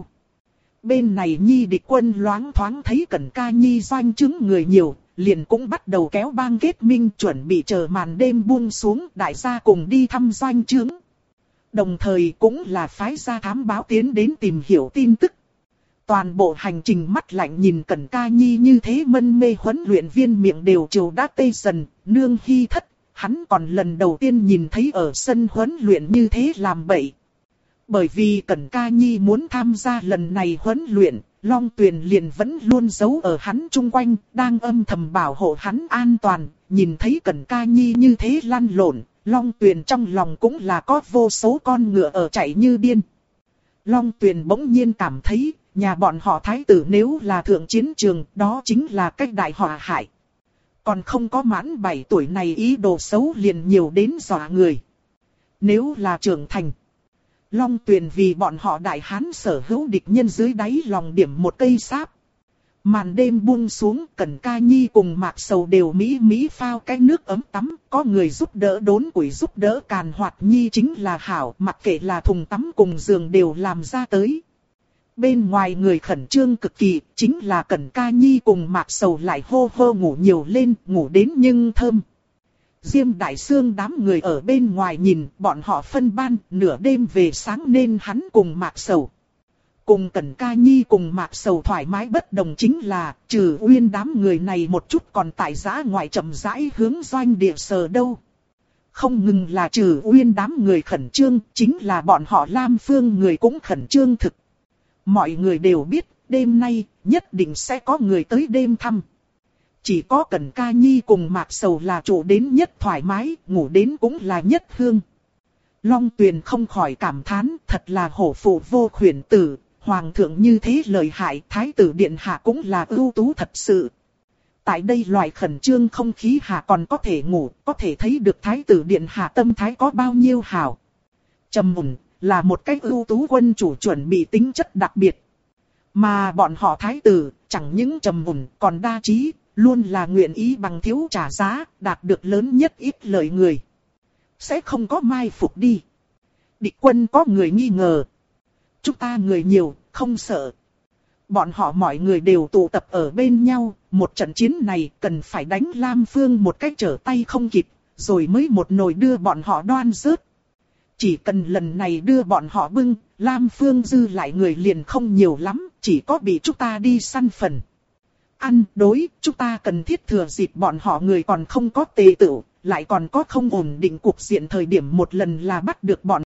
Bên này Nhi địch quân loáng thoáng thấy Cẩn Ca Nhi doanh chứng người nhiều, liền cũng bắt đầu kéo bang kết minh chuẩn bị chờ màn đêm buông xuống đại gia cùng đi thăm doanh trướng. Đồng thời cũng là phái gia thám báo tiến đến tìm hiểu tin tức. Toàn bộ hành trình mắt lạnh nhìn Cẩn Ca Nhi như thế mân mê, huấn luyện viên miệng đều trừ đã tê dần, nương hy thất, hắn còn lần đầu tiên nhìn thấy ở sân huấn luyện như thế làm bậy. Bởi vì Cẩn Ca Nhi muốn tham gia lần này huấn luyện, Long Tuyền liền vẫn luôn giấu ở hắn chung quanh, đang âm thầm bảo hộ hắn an toàn, nhìn thấy Cẩn Ca Nhi như thế lăn lộn, Long Tuyền trong lòng cũng là có vô số con ngựa ở chạy như điên. Long Tuyền bỗng nhiên cảm thấy, nhà bọn họ thái tử nếu là thượng chiến trường, đó chính là cách đại họa hại. Còn không có mãn 7 tuổi này ý đồ xấu liền nhiều đến dọa người. Nếu là trưởng thành, Long Tuyền vì bọn họ đại hán sở hữu địch nhân dưới đáy lòng điểm một cây sáp. Màn đêm buông xuống, Cẩn Ca Nhi cùng Mạc Sầu đều mỹ phao cái nước ấm tắm, có người giúp đỡ đốn củi giúp đỡ càn hoạt nhi chính là hảo, mặc kệ là thùng tắm cùng giường đều làm ra tới. Bên ngoài người khẩn trương cực kỳ, chính là Cẩn Ca Nhi cùng Mạc Sầu lại hô hô ngủ nhiều lên, ngủ đến nhưng thơm. Diêm Đại Sương đám người ở bên ngoài nhìn, bọn họ phân ban, nửa đêm về sáng nên hắn cùng Mạc Sầu. Cùng Cẩn Ca Nhi cùng Mạc Sầu thoải mái bất đồng chính là, trừ Uyên đám người này một chút còn tại giã ngoại chậm rãi hướng doanh địa sờ đâu. Không ngừng là trừ Uyên đám người khẩn trương, chính là bọn họ Lam Phương người cũng khẩn trương thực. Mọi người đều biết, đêm nay, nhất định sẽ có người tới đêm thăm. Chỉ có Cẩn Ca Nhi cùng Mạc Sầu là chủ đến nhất thoải mái, ngủ đến cũng là nhất hương. Long Tuyền không khỏi cảm thán, thật là hổ phụ vô khuyển tử, hoàng thượng như thế lợi hại, thái tử điện hạ cũng là ưu tú thật sự. Tại đây loại khẩn trương không khí hạ còn có thể ngủ, có thể thấy được thái tử điện hạ tâm thái có bao nhiêu hảo. Trầm mùn, là một cách ưu tú quân chủ chuẩn bị tính chất đặc biệt. Mà bọn họ thái tử, chẳng những trầm mùn, còn đa trí, luôn là nguyện ý bằng thiếu trả giá, đạt được lớn nhất ít lợi người. Sẽ không có mai phục đi. Địch quân có người nghi ngờ. Chúng ta người nhiều, không sợ. Bọn họ mọi người đều tụ tập ở bên nhau, một trận chiến này cần phải đánh Lam Phương một cách trở tay không kịp, rồi mới một nồi đưa bọn họ đoan rớt. Chỉ cần lần này đưa bọn họ bưng, Lam Phương dư lại người liền không nhiều lắm, chỉ có bị chúng ta đi săn phần. Ăn đối, chúng ta cần thiết thừa dịp bọn họ người còn không có tề tựu, lại còn có không ổn định cục diện thời điểm một lần là bắt được bọn